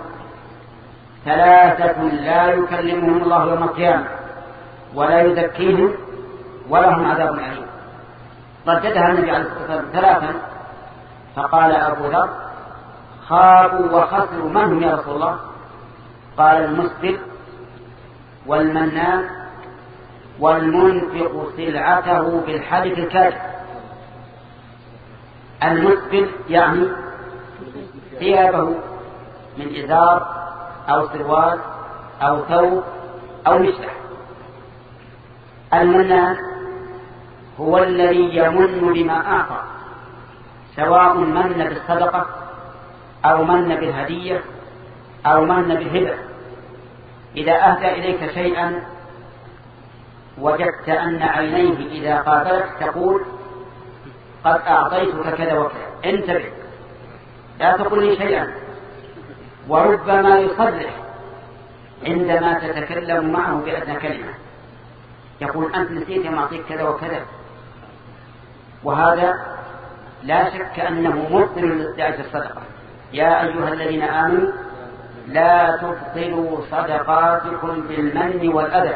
[SPEAKER 1] ثلاثة لا يكلمهم الله يوم القيامة ولا يزكيهم ولهم عذاب أليم. رددها النبي عليه الصلاة والسلام ثلاثا، فقال أبو ذر: خابوا وخسروا من هم يا رسول الله؟ قال: المسبل والمنان والمنفق سلعته بالحلف الكاذب. المسبل يعني ثيابه من إزار أو سروال أو ثوب أو مشلح. المنان هو الذي يمن بما أعطى، سواء من بالصدقة أو من بالهدية أو من بالهبة. إذا أهدى إليك شيئا وجدت أن عينيه إذا قابلت تقول: قد أعطيتك كذا وكذا، انتبه لا تقل لي شيئا وربما يصرح عندما تتكلم معه بأدنى كلمة، يقول أنت نسيت يا معطيك كذا وكذا، وهذا لا شك أنه مبطل لادعاء الصدقة. يا أيها الذين آمنوا لا تبطلوا صدقاتكم بالمن والأذى.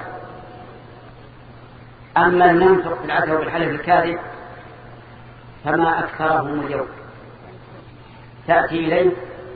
[SPEAKER 1] أما المنفق بالعدل وبالحلف الكاذب فما أكثرهم اليوم. تأتي إليه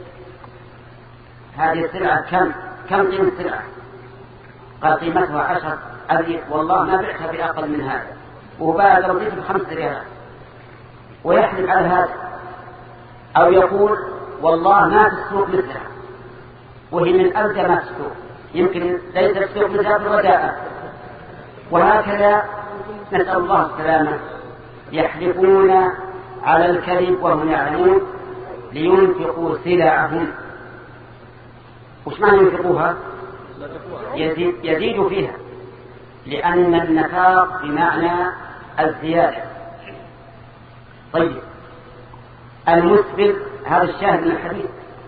[SPEAKER 1] هذه السلعة كم كم قيمة السلعة؟ قال قيمتها عشر أبيض، والله ما بعتها بأقل من هذا، وبعد رضيت بخمس ريالات، ويحلف على هذا. أو يقول والله ما تسوق مثلها، وهي من أرجى ما تسوق، يمكن ليس تسوق مثلها بالرداء. وهكذا نسأل الله السلامة. يحلفون على الكذب وهم يعلمون لينفقوا سلعهم. وش معنى ينفقوها؟ يزيد, يزيد فيها، لأن النفاق بمعنى الزيادة. طيب المسبل، هذا الشاهد من الحديث.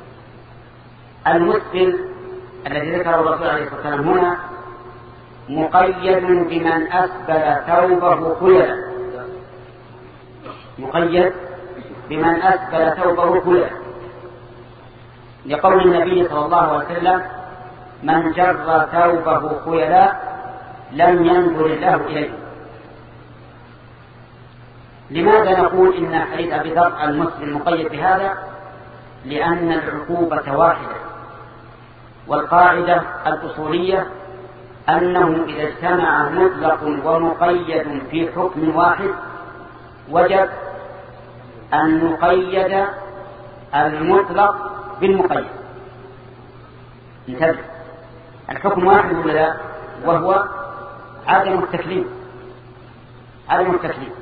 [SPEAKER 1] المسبل الذي ذكره الرسول عليه الصلاة والسلام هنا مقيد بمن أسبل ثوبه خيلا، مقيد بمن أسبل ثوبه خيلا، لقول النبي صلى الله عليه وسلم من جر ثوبه خيلا لم ينظر الله إليه. لماذا نقول إن حديث أبي ذر المسلم مقيد بهذا؟ لأن العقوبة واحدة، والقاعدة الأصولية أنه إذا اجتمع مطلق ومقيد في حكم واحد وجب أن نقيد المطلق بالمقيد. انتبه، الحكم واحد ولا لا؟ وهو عدم التكليف، عدم التكليف.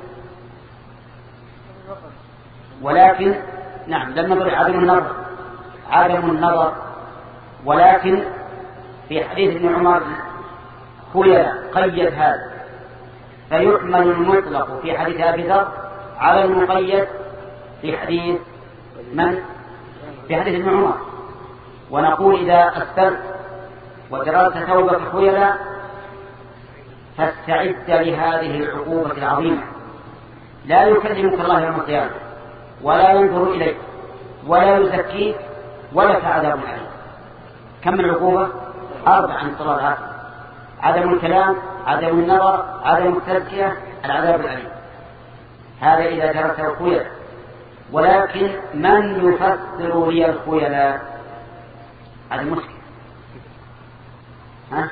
[SPEAKER 1] ولكن نعم لم نظر عدم النظر، عدم النظر. ولكن في حديث ابن عمر خيلا قيد هذا، فيحمل المطلق في حديث أبي ذر على المقيد في حديث من؟ في حديث ابن عمر. ونقول إذا أسبلت وجررت ثوبك خيلا فاستعد لهذه العقوبة العظيمة. لا يكلمك الله يوم القيامة ولا ينظر إليك ولا يزكيك ولا عذاب عليك. كم العقوبة؟ أربع من طلال عدم الكلام، عدم النظر، عدم التزكية، العذاب العليم. هذا إذا جرت الخيلاء. ولكن من يفسر لي الخيلاء؟ هذا المشكلة. ها؟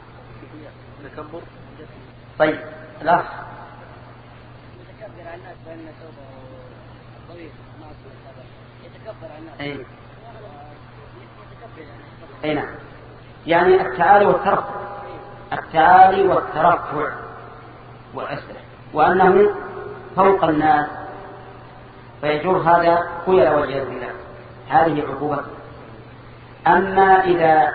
[SPEAKER 1] طيب الأخ
[SPEAKER 2] يتكبر على الناس بأن ثوبه طويل ما أصبح يتكبر على الناس.
[SPEAKER 1] أي.
[SPEAKER 2] يتكبر يعني.
[SPEAKER 1] أي نعم. يعني التعالي والترفع، التعالي والترفع والأسفل، وأنه فوق الناس فيجر هذا خيلا والعياذ بالله. هذه عقوبة. أما إذا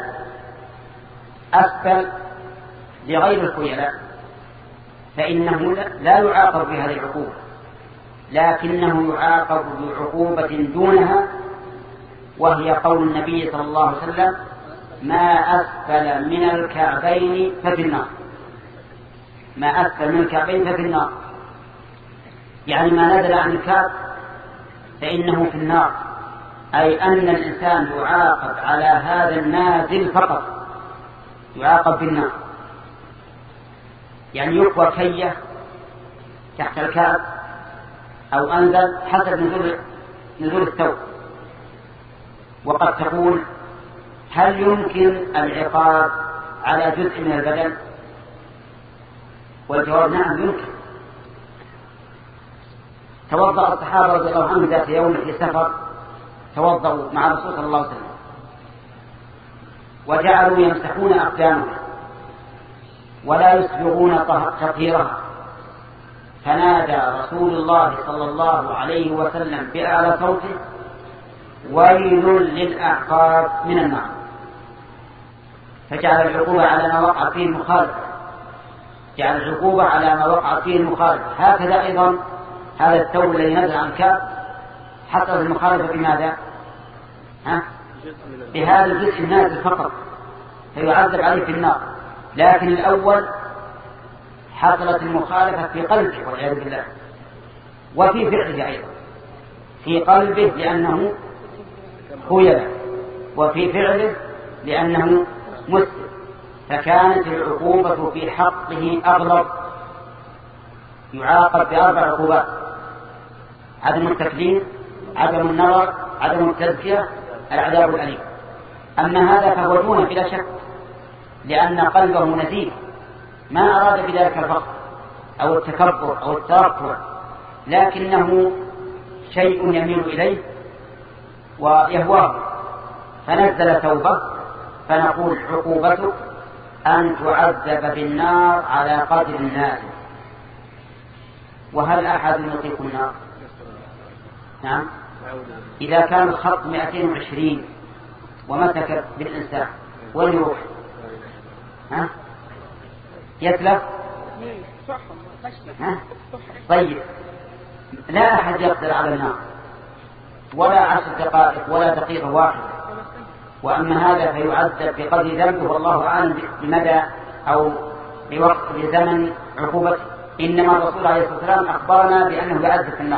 [SPEAKER 1] أسفل لغير الخيلاء فإنه لا يعاقب بهذه العقوبة، لكنه يعاقب بعقوبة دونها، وهي قول النبي صلى الله عليه وسلم ما أسفل من الكعبين ففي النار. ما أسفل من الكعبين ففي النار، يعني ما نزل عن الكعب فإنه في النار، أي أن الإنسان يعاقب على هذا النازل فقط، يعاقب بالنار. يعني يقوى كيه تحت الكعب أو أنزل حسب نزول نزول الثوب. وقد تقول هل يمكن العقاب على جزء من البدن؟ والجواب نعم يمكن. توضأ الصحابة رضي الله عنهم ذات يوم في سفر، توضأوا مع الرسول صلى الله عليه وسلم وجعلوا يمسحون أقدامهم ولا يسبغون تطهيرها، فنادى رسول الله صلى الله عليه وسلم بأعلى صوته ويل للأعقاب من النار، فجعل العقوبة على ما وقع فيه المخالف، جعل العقوبة على ما وقع فيه المخالف. هكذا أيضا هذا الثوب الذي نزل عن الكعب حصل المخالفة بماذا؟ ها؟ بهذا الجزء النازل فقط فيعذب عليه في النار. لكن الأول حصلت المخالفة في قلبه والعياذ بالله، وفي فعله أيضا، في قلبه لأنه خيل، وفي فعله لأنه مسلم، فكانت العقوبة في حقه أغلظ، يعاقب بأربع عقوبات: عدم التكليف، عدم النظر، عدم التزكية، العذاب الأليم. أما هذا فهو دون بلا شك، لأن قلبه نزيه، ما أراد بذلك الفقر أو التكبر أو الترفع، لكنه شيء يميل إليه ويهواه، فنزل توبة. فنقول عقوبته أن تعذب بالنار على قدر النازل. وهل أحد يطيق النار؟ نعم. إذا كان الخط مئتين وعشرين ومسك بالإنسان وين يروح؟ ها؟ يتلف؟ ها؟ طيب، لا أحد يقدر على النار ولا عشر دقائق ولا دقيقة واحدة. وأما هذا فيعذب بقدر ذنبه، والله أعلم بمدى أو بوقت بزمن عقوبته. إنما الرسول عليه الصلاة والسلام أخبرنا بأنه يعذب في النار.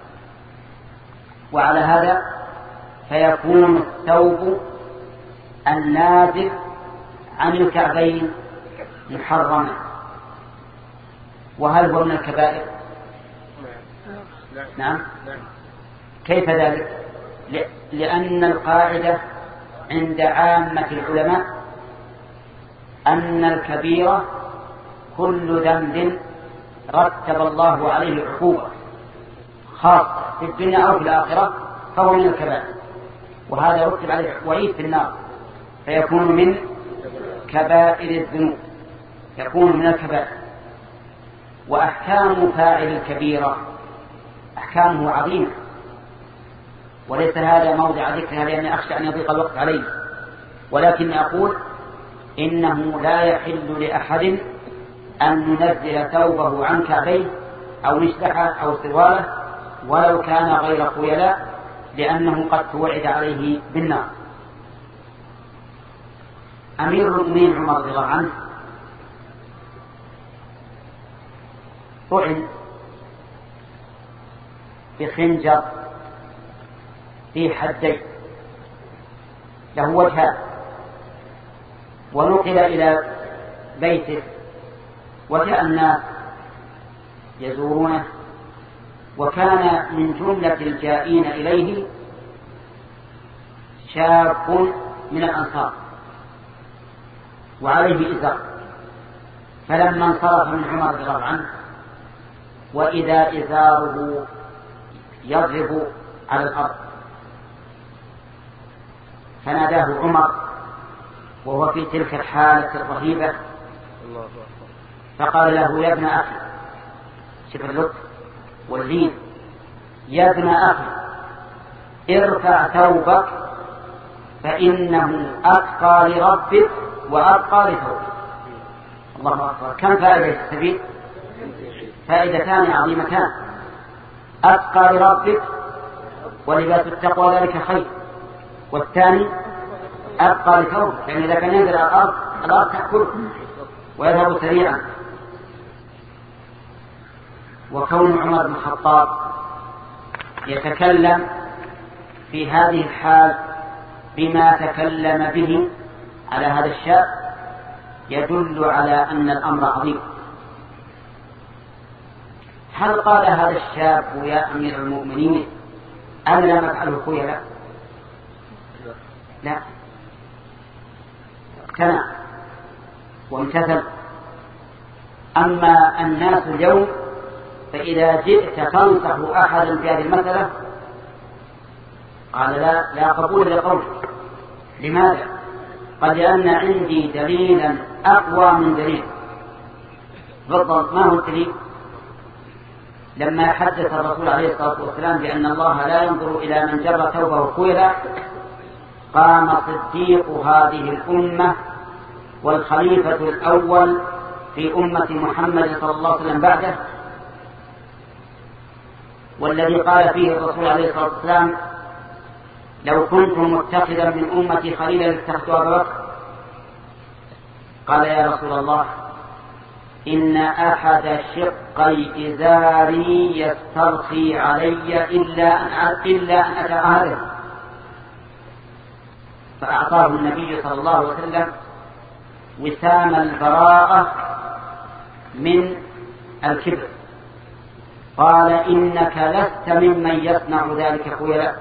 [SPEAKER 1] وعلى هذا فيكون الثوب النازل عن الكعبين محرما. وهل هو من الكبائر؟ نعم. كيف ذلك؟ لأن القاعدة عند عامة العلماء أن الكبيرة كل ذنب رتب الله عليه عقوبة خاصة في الدنيا أو في الآخرة فهو من الكبائر، وهذا رتب عليه وعيد في النار، فيكون من كبائر الذنوب، يكون من الكبائر. وأحكام فاعل الكبيرة أحكامه عظيمة، وليس هذا موضع ذكرها لأني أخشى أن يضيق الوقت عليه، ولكن أقول إنه لا يحل لأحد أن ننزل ثوبه عن كعبيه أو نشلحه أو سرواله ولو كان غير خيلاء، لأنه قد توعد عليه بالنار. أمير المؤمنين عمر رضي الله عنه طعن بخنجر في حدين له وجهان، ونقل إلى بيته وجاء الناس يزورونه، وكان من جملة الجائين إليه شاب من الأنصار وعليه إزار. فلما انصرف من عمر رضي الله عنه وإذا إزاره يضرب على الأرض، فناداه عمر وهو في تلك الحالة الرهيبة فقال له: يا ابن أخي، شوف اللطف واللين، يا ابن أخي ارفع ثوبك فإنه أتقى لربك وأتقى لثوبك. الله أكبر. كم فائدة يستفيد؟ فائدتان عظيمتان: أتقى لربك ولباس التقوى ذلك خير، والثاني أتقى لثوبك، يعني إذا كان ينزل على الأرض الأرض تأكله ويذهب سريعا. وكون عمر بن الخطاب يتكلم في هذه الحال بما تكلم به على هذا الشاب يدل على أن الأمر عظيم. هل قال هذا الشاب: يا أمير المؤمنين أنا لم أفعله خيلا؟ لا، اقتنع وامتثل. أما الناس اليوم فإذا جئت تنصح أحدا في هذه المسألة قال: لا لا قبول لقولك. لماذا؟ قد لأن عندي دليلا أقوى من دليل. بالضبط. ما هو الدليل؟ لما حدث الرسول عليه الصلاة والسلام بأن الله لا ينظر إلى من جر ثوبه خيلا، قام صديق هذه الأمة والخليفة الأول في أمة محمد صلى الله عليه وسلم بعده، والذي قال فيه الرسول عليه الصلاة والسلام: لو كنت متخذا من أمتي خليلا لاتخذت أبا بكر. قال يا رسول الله إن أحد شقي إزاري يسترخي علي إلا أن إلا أن أتعاهده. فأعطاه النبي صلى الله عليه وسلم وسام البراءة من الكبر. قال إنك لست ممن يصنع ذلك خيلاء.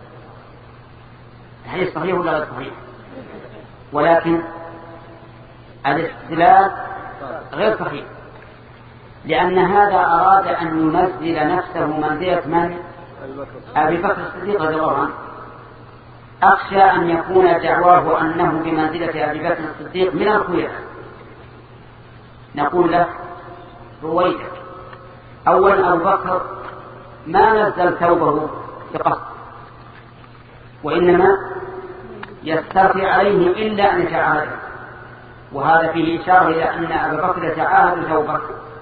[SPEAKER 1] هل صحيح ولا غير صحيح؟ ولكن الاستدلال غير صحيح، لأن هذا أراد أن ينزل نفسه منزلة من؟ أبي بكر الصديق رضي الله عنه. أخشى أن يكون دعواه أنه بمنزلة أبي بكر الصديق من الخيلاء. نقول له رويدك، أولا أبو بكر ما نزل ثوبه بقصد، وإنما يسترخي عليه إلا أن يتعاهد، وهذا فيه إشارة إلى أن أبا بكر يتعاهد ثوبه.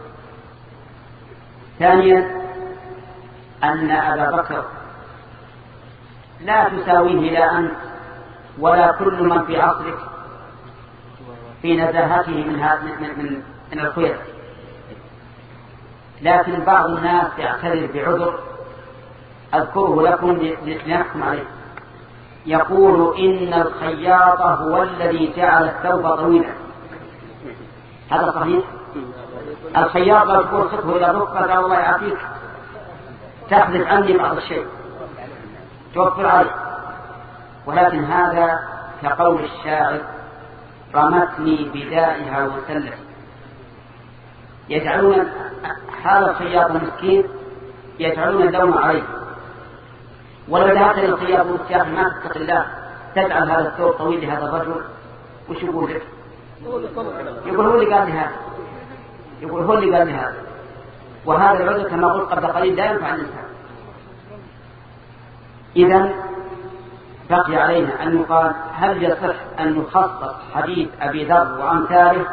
[SPEAKER 1] ثانيا أن أبا بكر لا تساويه لا أنت ولا كل من في عصرك في نزاهته من من من الخير. لكن بعض الناس يعتذر بعذر أذكره لكم لنحكم عليه. يقول إن الخياط هو الذي جعل الثوب طويلا. هذا صحيح؟ الخياط لو تقول خطه إلى الركبة قال الله يعافيك تخلف عني بعض الشيء توفر عليه. ولكن هذا كقول الشاعر رمتني بدائها وسلت. يجعلون حال الخياط المسكين يجعلون اللوم عليه. ولو ذهبت للخياط والسياق ما تتق الله تجعل هذا الثوب طويل لهذا الرجل، وش يقول لك؟ يقول هو اللي قال لي هذا، يقول هو اللي قال لي هذا. وهذا العذر كما قلت قبل قليل لا ينفع الإنسان. إذن بقي علينا أن يقال هل يصح أن نخصص حديث أبي ذر وأمثاله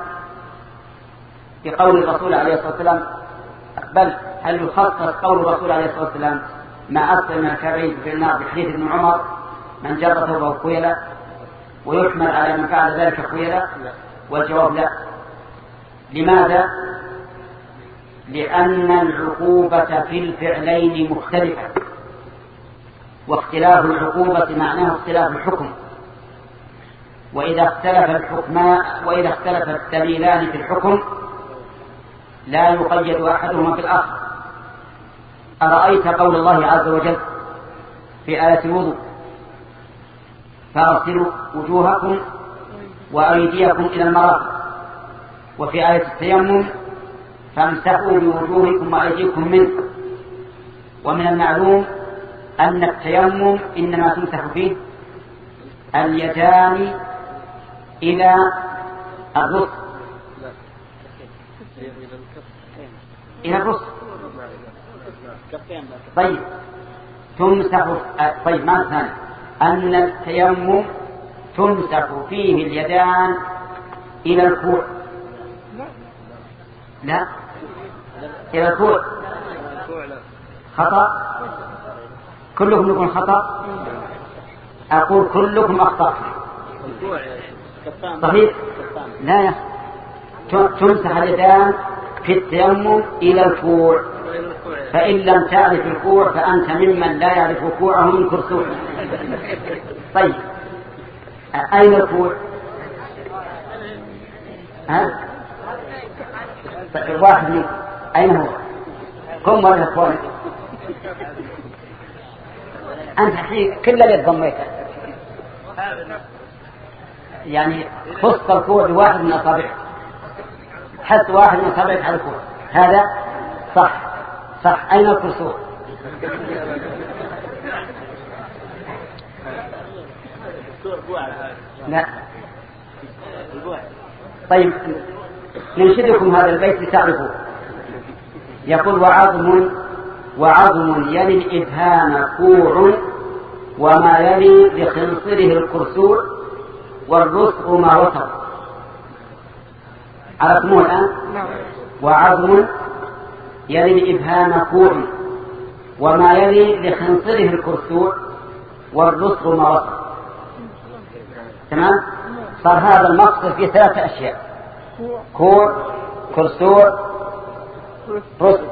[SPEAKER 1] بقول الرسول عليه الصلاة والسلام، بل هل يخصص قول الرسول عليه الصلاة والسلام ما أسلم من الكبير في النار بحديث ابن عمر من جر ثوبه خيلا، ويحمل على من فعل ذلك خيلا؟ والجواب لا. لماذا؟ لأن العقوبة في الفعلين مختلفة، واختلاف العقوبة معناه اختلاف الحكم. وإذا اختلف الحكمان وإذا اختلف الدليلان في الحكم لا يقيد أحدهما في الآخر. أرأيت قول الله عز وجل في آية الوضوء فاغسلوا وجوهكم وأيديكم إلى المرافق، وفي آية التيمم فامسحوا بوجوهكم وأيديكم منه. ومن المعلوم أن التيمم إنما تمسح فيه اليدان إلى الرسل إلى الرسل. طيب تمسح طيب ما ثاني أن التيمم تمسح فيه اليدان إلى الكوع. لا إلى الكوع خطأ. كلكم يكون خطأ. أقول كلكم أخطأ. صحيح؟ لا يا تمسح اليدان في التيمم إلى الكوع، فإن لم تعرف الكوع فأنت ممن لا يعرف كوعه من كرسوع. طيب أين الكوع؟ ها؟ طيب واحد منكم أين هو؟ كم مرة أخوانك؟ أنت حين كل اللي ضميته يعني خص الكوع بواحد من أصابعك، حس واحد من أصابعك على الكوع، هذا صح صح. أين الكرسوع؟ لا. طيب ننشدكم هذا البيت لتعرفوا. يقول وعظم وعظم يلي الإبهام كوع وما يلي بخنصره الكرسوع والرسغ ما وتر. عرفتموه الآن؟ وعظم يلي الإبهام كوع وما يلي بخنصره الكرسوع والرسل ما وصل. تمام؟ صار هذا المقصد في ثلاثة أشياء: كور، كرسور، رسل.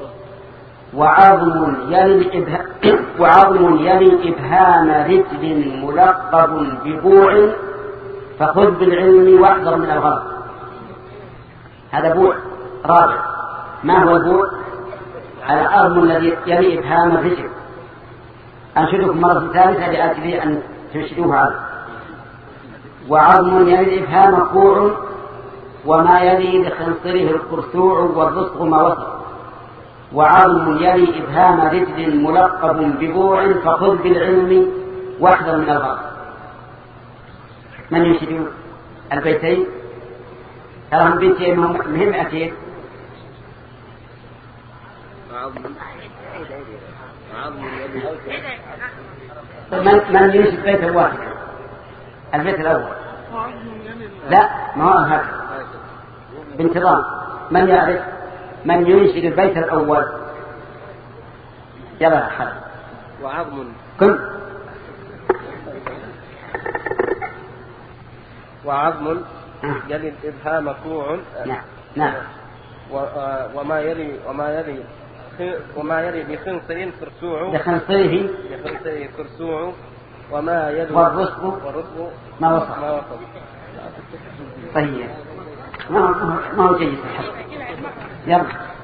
[SPEAKER 1] وعظم يلي إبهام وعظم يلي إبهام رجل ملقب ببوع فخذ بالعلم واحذر من الغلط. هذا بوع رابع. ما هو البوع؟ العظم الذي يلي إبهام الرجل. أنشدكم مرة ثالثة لأجل أن تشدوها عليه. وعظم يلي إبهام كوع وما يلي لخنصره الكرسوع والرسغ ما وصل. وعظم يلي إبهام رجل ملقب ببوع فخذ بالعلم واحذر من الغلط. من يشدوا البيتين؟ تراهم بيتين مهم أكيد. من من يشد بيت الواحد؟ البيت الأول. لا، ما هو هذا بانتظام. من يعرف من ينشد البيت الأول؟ يلا حد.
[SPEAKER 3] وعظم
[SPEAKER 1] كن
[SPEAKER 3] وعظم يلي الإبهام كوع.
[SPEAKER 1] نعم نعم.
[SPEAKER 3] وما يلي وما يلي وما يلي بخنصر كرسوع
[SPEAKER 1] بخنصره
[SPEAKER 3] بخنصره كرسوع وما يلي
[SPEAKER 1] والرسل
[SPEAKER 3] والرسل
[SPEAKER 1] ما وصل.
[SPEAKER 3] ما وصل.
[SPEAKER 1] طيب ما هو ما هو جيد الحق. يلا.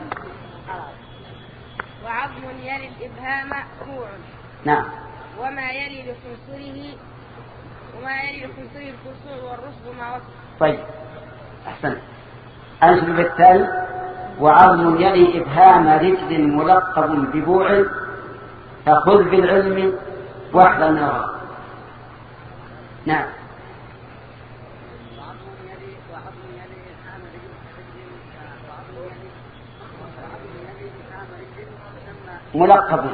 [SPEAKER 4] وعظم يلي الإبهام كوع.
[SPEAKER 1] نعم.
[SPEAKER 4] وما يلي لخنصره وما يلي لخنصره الكرسوع والرسل ما وصل.
[SPEAKER 1] طيب أحسن. أنشد بالتالي: وعظم يلي إبهام رجل ملقب ببوع فخذ بالعلم واحذر من الغلط. نعم. ملقب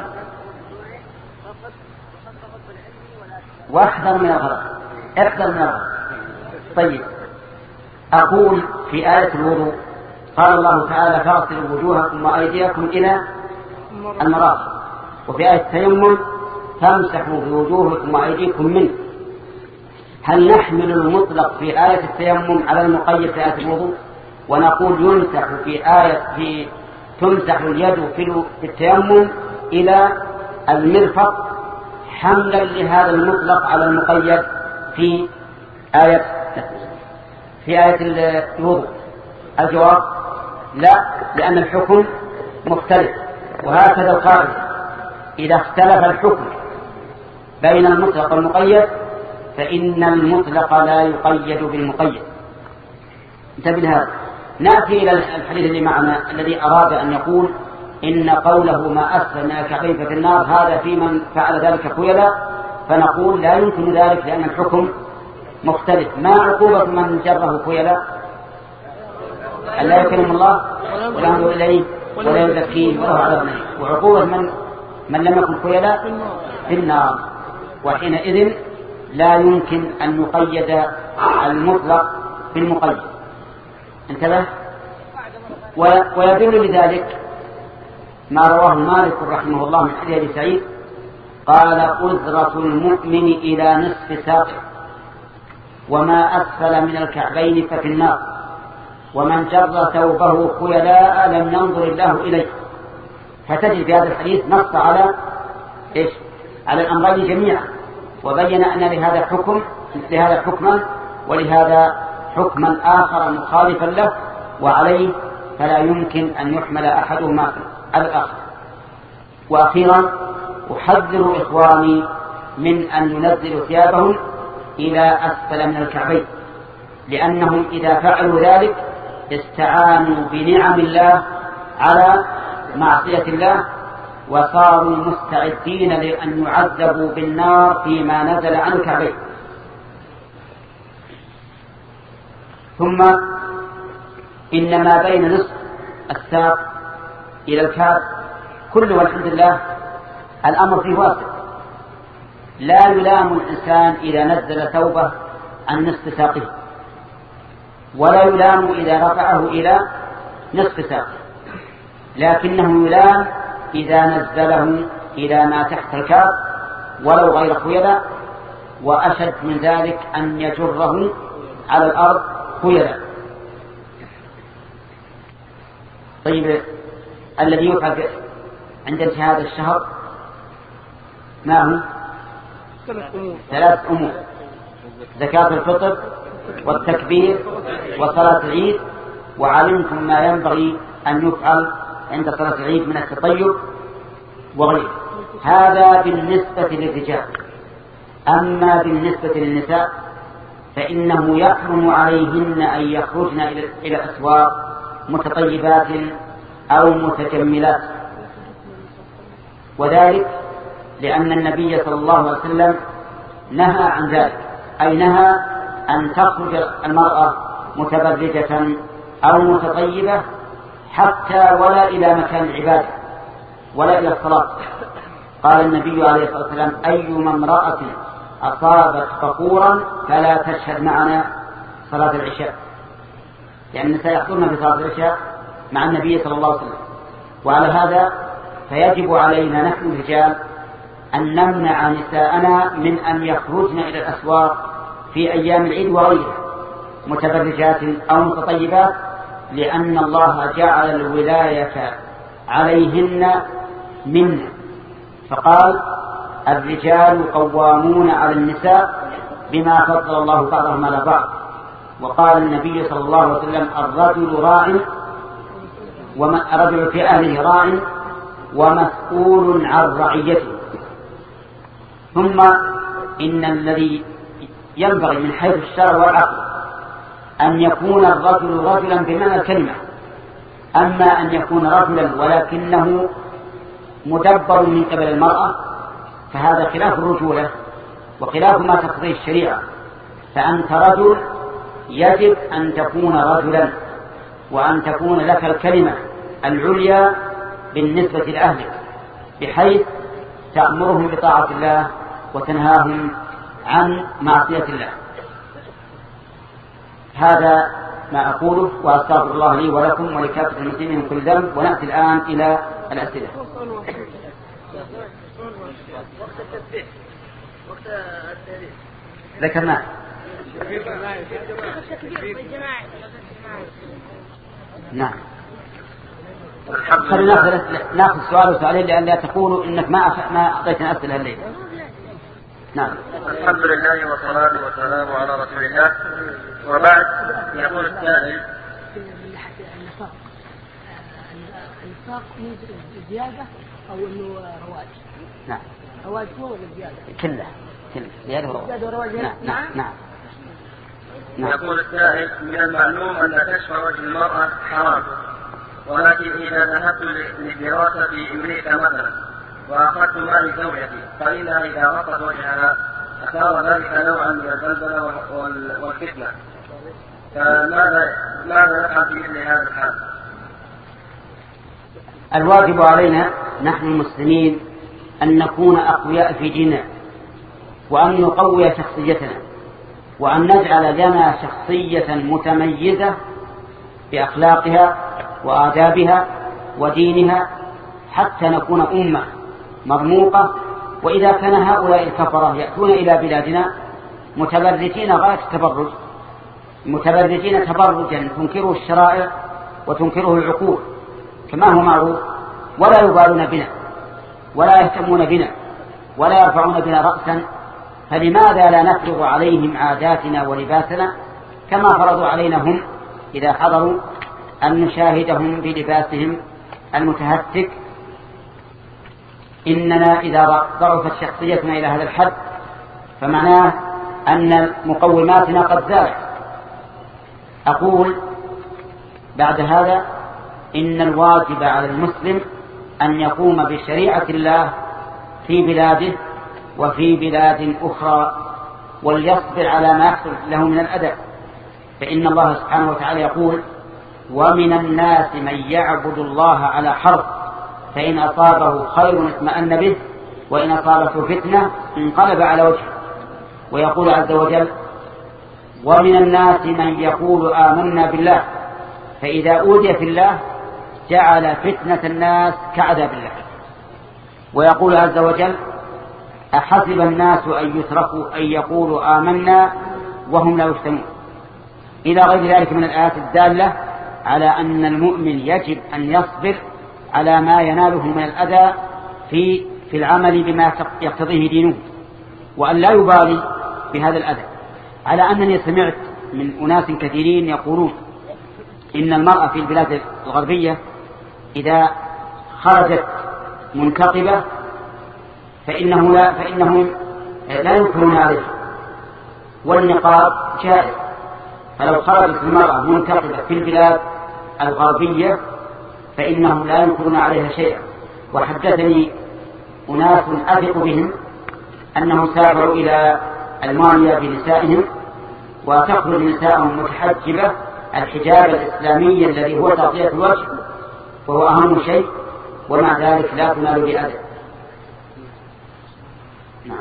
[SPEAKER 1] واحذر من الغلط. احذر من الغلط. طيب أقول في آية الوضوء قال الله تعالى: فاغسلوا وجوهكم وأيديكم إلى المرافق. وفي آية التيمم: فامسحوا بوجوهكم وأيديكم منه. هل نحمل المطلق في آية التيمم على المقيد في آية الوضوء ونقول يمسح في آية في تمسح اليد في التيمم إلى المرفق حملا لهذا المطلق على المقيد في آية في آية الوضوء؟ الجواب: لا، لأن الحكم مختلف. وهكذا القاعدة: إذا اختلف الحكم بين المطلق والمقيد فإن المطلق لا يقيد بالمقيد. انتبه لهذا. نأتي إلى الحديث اللي معنا الذي أراد أن يقول إن قوله ما أسفل من الكعبين في النار هذا في من فعل ذلك خيلا، فنقول لا يمكن ذلك لأن الحكم مختلف. ما عقوبة من جره خيلا؟ أن لا يكلم الله ولا ينظر إليه ولا يزكيه ولا عذاب أليم. وعقوبة من من لم يكن خيلا في النار. وحينئذ لا يمكن أن يقيد المطلق بالمقيد. انتبه. ويدل لذلك ما رواه مالك رحمه الله من حديث أبي سعيد قال: أزرة المؤمن إلى نصف ساقه وما أسفل من الكعبين ففي النار ومن جر ثوبه خيلاء لم ينظر الله إليه. فتجد في هذا الحديث نص على إيش؟ على الأمرين جميعا، وبين أن لهذا حكم لهذا حكما ولهذا حكما آخر مخالفا له، وعليه فلا يمكن أن يحمل أحدهما على الآخر. وأخيرا أحذر إخواني من أن ينزلوا ثيابهم إلى أسفل من الكعبين، لأنهم إذا فعلوا ذلك استعانوا بنعم الله على معصية الله وصاروا مستعدين لأن يعذبوا بالنار فيما نزل عن الكعبين. ثم إن ما بين نصف الساق إلى الكعب كل والحمد لله الأمر فيه واسع، لا يلام الإنسان إذا نزل ثوبه عن نصف ساقه، ولا يلام إذا رفعه إلى نصف ساقه، لكنه يلام إذا نزله إلى ما تحت الكعب ولو غير خيلاء، وأشد من ذلك أن يجره على الأرض خيلاء. طيب الذي يفعل عند انتهاء هذا الشهر ما هو؟ ثلاث أمور: زكاة الفطر والتكبير وصلاة العيد. وعلمتم ما ينبغي أن يفعل عند صلاة العيد من التطيب وغيره. هذا بالنسبة للرجال. أما بالنسبة للنساء فإنه يحرم عليهن أن يخرجن إلى الأسواق متطيبات أو متجملات، وذلك لأن النبي صلى الله عليه وسلم نهى عن ذلك، أي نهى أن تخرج المرأة متبرجة أو متطيبة حتى ولا إلى مكان العبادة ولا إلى الصلاة. قال النبي عليه الصلاة والسلام: أيما امرأة أصابت فقورا فلا تشهد معنا صلاة العشاء، لأن النساء يحضرن في صلاة العشاء مع النبي صلى الله عليه وسلم. وعلى هذا فيجب علينا نحن الرجال أن نمنع نساءنا من أن يخرجن إلى الأسواق في أيام العيد وغيرها متبرجات أو متطيبات، لأن الله جعل الولاية عليهن منا، فقال: الرجال قوامون على النساء بما فضل الله بعضهم على بعض. وقال النبي صلى الله عليه وسلم: الرجل راع الرجل في أهله راع ومسؤول عن رعيته. ثم إن الذي ينبغي من حيث الشرع والعقل أن يكون الرجل رجلا بمعنى الكلمة. أما أن يكون رجلا ولكنه مدبر من قبل المرأة فهذا خلاف الرجولة وخلاف ما تقضيه الشريعة. فأنت رجل يجب أن تكون رجلا، وأن تكون لك الكلمة العليا بالنسبة لأهلك، بحيث تأمرهم بطاعة الله وتنهاهم عن معصية الله. هذا ما أقوله، وأستغفر الله لي ولكم ولكافة المسلمين من كل ذنب. ونأتي الآن إلى الأسئلة. ذكرناه. نعم. خلينا ناخذ سؤال وسؤالين لأن لا تقولوا إنك ما ما أعطيتنا أسئلة الليل. نعم.
[SPEAKER 3] الحمد لله والصلاة والسلام على رسول الله، وبعد. يقول السائل:
[SPEAKER 2] من ناحية النفاق، النفاق زيادة أو إنه رواج؟
[SPEAKER 1] نعم.
[SPEAKER 2] رواج هو ولا زيادة؟
[SPEAKER 1] كله كله زيادة ورواج. نعم نعم نعم.
[SPEAKER 3] نعم. يقول السائل: من المعلوم أن كشف وجه المرأة حرام، ولكن إذا ذهبت للدراسة في أمريكا مثلا وأخذت معي زوجتي فإنها إذا غطت وجهها أثار ذلك نوعا من الزلزلة والفتنة، فماذا ماذا نفعل في مثل هذا الحال؟
[SPEAKER 1] الواجب علينا نحن المسلمين أن نكون أقوياء في ديننا، وأن نقوي شخصيتنا، وأن نجعل لنا شخصية متميزة بأخلاقها وآدابها ودينها، حتى نكون أمة مرموقة. وإذا كان هؤلاء الكفرة يأتون إلى بلادنا متبرجين غاية التبرج، متبرجين تبرجا تنكره الشرائع وتنكره العقول كما هو معروف، ولا يبالون بنا ولا يهتمون بنا ولا يرفعون بنا رأسا، فلماذا لا نفرض عليهم عاداتنا ولباسنا كما فرضوا علينا هم إذا حضروا أن نشاهدهم بلباسهم المتهتك؟ إننا إذا ضعفت شخصيتنا إلى هذا الحد فمعناه أن مقوماتنا قد زالت. أقول بعد هذا إن الواجب على المسلم أن يقوم بشريعة الله في بلاده وفي بلاد أخرى، وليصبر على ما يحصل له من الأذى، فإن الله سبحانه وتعالى يقول: ومن الناس من يعبد الله على حرف فإن أصابه خير اطمأن به وإن أصابته فتنة انقلب على وجهه. ويقول عز وجل: ومن الناس من يقول آمنا بالله فإذا أوذي في الله جعل فتنة الناس كعذاب الله. ويقول عز وجل: أحسب الناس أن يتركوا أن يقولوا آمنا وهم لا يفتنون، إلى غير ذلك من الآيات الدالة على أن المؤمن يجب أن يصبر على ما يناله من الأذى في في العمل بما يقتضيه دينه، وأن لا يبالي بهذا الأذى. على أنني سمعت من أناس كثيرين يقولون إن المرأة في البلاد الغربية إذا خرجت منتقبة فإنه لا فإنهم لا ينكرون عليه، والنقاب جائز. فلو خرجت المرأة منتقبة في البلاد الغربية فإنهم لا ينكرون عليها شيئا. وحدثني أناس أثق بهم أنهم سافروا إلى ألمانيا بنسائهم وتخرج نسائهم متحجبة الحجاب الإسلامي الذي هو تغطية الوجه وهو أهم شيء، ومع ذلك لا تنال بأذى. نعم.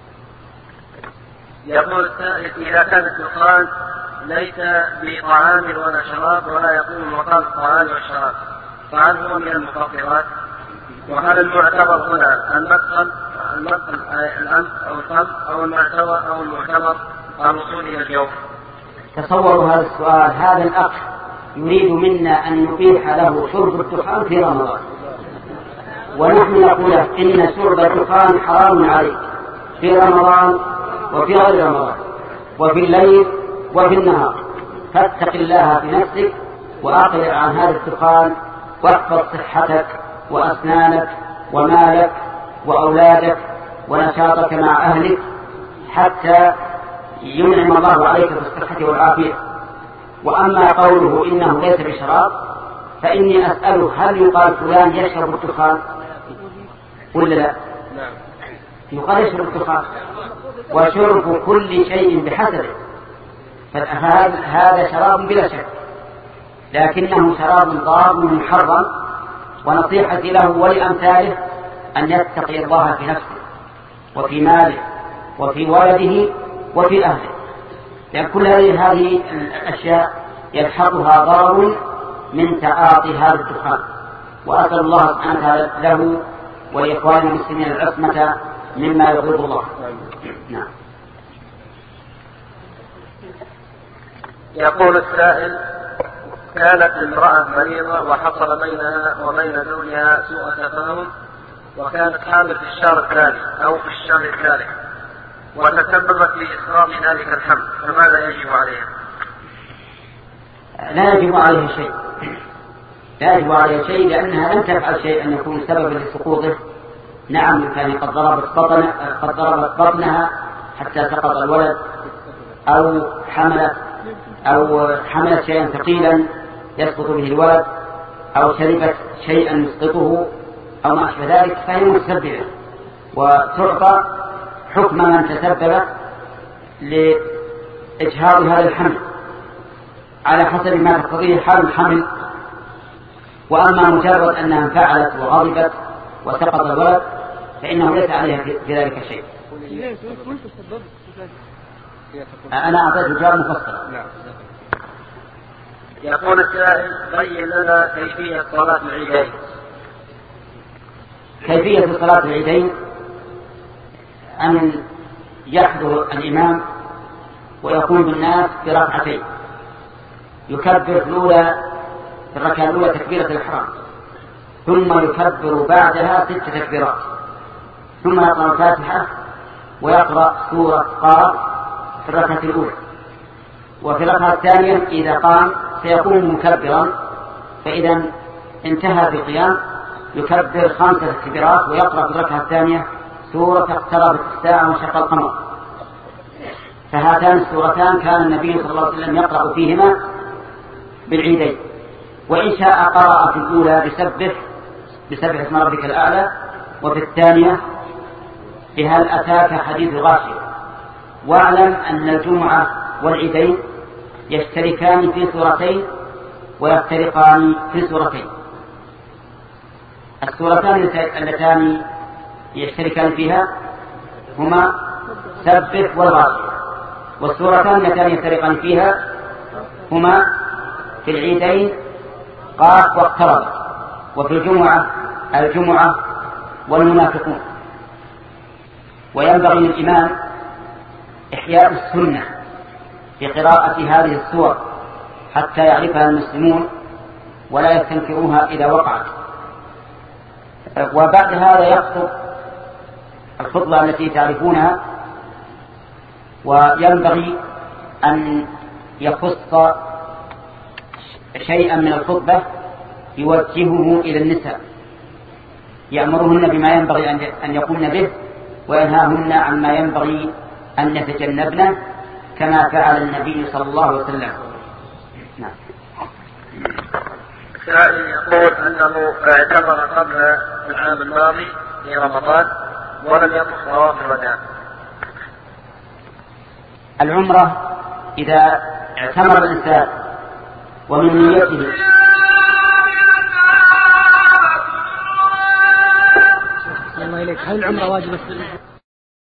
[SPEAKER 3] يقول السائل: إذا كان الدخان ليس بطعام ولا شراب ولا يقوم مقام الطعام والشراب فهل هو من المفطرات؟ وهل المعتبر هنا المدخل المدخل الأنف أو الفم أو المعتبر أو المعتبر الوصول إلى الجوف؟
[SPEAKER 1] تصوروا هذا السؤال. هذا الأخ يريد منا أن نبيح له شرب الدخان في رمضان، ونحن نقول إن شرب الدخان حرام عليك في رمضان وفي غير رمضان وفي الليل وفي النهار، فاتق الله في نفسك وأقلع عن هذا الدخان واحفظ صحتك وأسنانك ومالك وأولادك ونشاطك مع أهلك حتى ينعم الله عليك بالصحة والعافية. وأما قوله إنه ليس بشراب فإني أسأله هل يقال فلان يشرب الدخان ولا لا؟ يقال يشرب الدخان، وشرب كل شيء بحسبه، فهذا شراب بلا شك، لكنه شراب ضار محرم. ونصيحتي له ولأمثاله أن يتقي الله في نفسه وفي ماله وفي ولده وفي أهله، لأن كل هذه الأشياء يلحقها ضرر من تعاطي هذا الدخان. وأسأل الله سبحانه وتعالى له ولإخوان المسلمين العصمة مما يغضب الله. نعم.
[SPEAKER 3] يقول السائل: كانت امرأة مريضة وحصل بينها وبين زوجها سوء تفاهم، وكانت حامل في الشهر الثالث أو في الشهر الثالث، وتسببت في إسقاط ذلك الحمل، فماذا يجب عليها؟
[SPEAKER 1] لا يجب عليها شيء، لا يجب عليها شيء، لأنها لم تفعل شيء أن يكون سببا لسقوطه. نعم، كان قد ضربت بطن قد ضربت بطنها حتى سقط الولد، أو حملت أو حملت شيئا ثقيلا يسقط به الولد، أو شربت شيئا يسقطه أو ما أشبه ذلك، فهي متسببة وتعطى حكم من تسبب لإجهاض هذا الحمل على حسب ما تقتضيه حال الحمل. وأما مجرد أنها انفعلت وغضبت وسقط الولد فإنه ليس عليها في ذلك شيء. أنا أعطيت جواب مفصل.
[SPEAKER 3] يقول السائل: بين لنا كيفية صلاة العيدين.
[SPEAKER 1] كيفية صلاة العيدين أن يحضر الإمام ويقوم بالناس بركعتين، يكبر الأولى في الركعة الأولى تكبيرة الإحرام، ثم يكبر بعدها ست تكبيرات، ثم يقرأ الفاتحة ويقرأ سورة قاف في الركعة الأولى. وفي الركعة الثانية إذا قام سيقوم مكبرا، فإذا انتهى في القيام يكبر خمسة تكبيرات ويقرأ في الركعة الثانية سورة اقتربت الساعة وانشق القمر. فهاتان السورتان كان النبي صلى الله عليه وسلم يقرأ فيهما بالعيدين. وإن شاء قرأ في الأولى بسبح بسبح اسم ربك الأعلى، وفي الثانية بهل أتاك حديث غاشية. واعلم أن الجمعة والعيدين يشتركان في سورتين ويفترقان في سورتين. السورتان اللتان يشتركان فيها هما سبح والغاشية، والسورتان اللتان يفترقان فيها هما في العيدين قاف واقترب، وفي الجمعة الجمعة والمنافقون. وينبغي للإمام إحياء السنة في قراءة هذه السور حتى يعرفها المسلمون ولا يستنكروها إذا وقعت. وبعد هذا يخطب الخطبة التي تعرفونها، وينبغي أن يخص شيئا من الخطبة يوجهه إلى النساء، يأمرهن بما ينبغي أن يقومن به وينهاهن عما ينبغي أن يتجنبنه كما فعل النبي صلى الله عليه وسلم. نعم.
[SPEAKER 3] سائل يقول أنه اعتمر قبل العام الماضي في رمضان ولم يطف طواف الوداع.
[SPEAKER 1] العمرة إذا اعتمر الإنسان ومن نيته
[SPEAKER 2] الله إليك، هل العمرة واجبة؟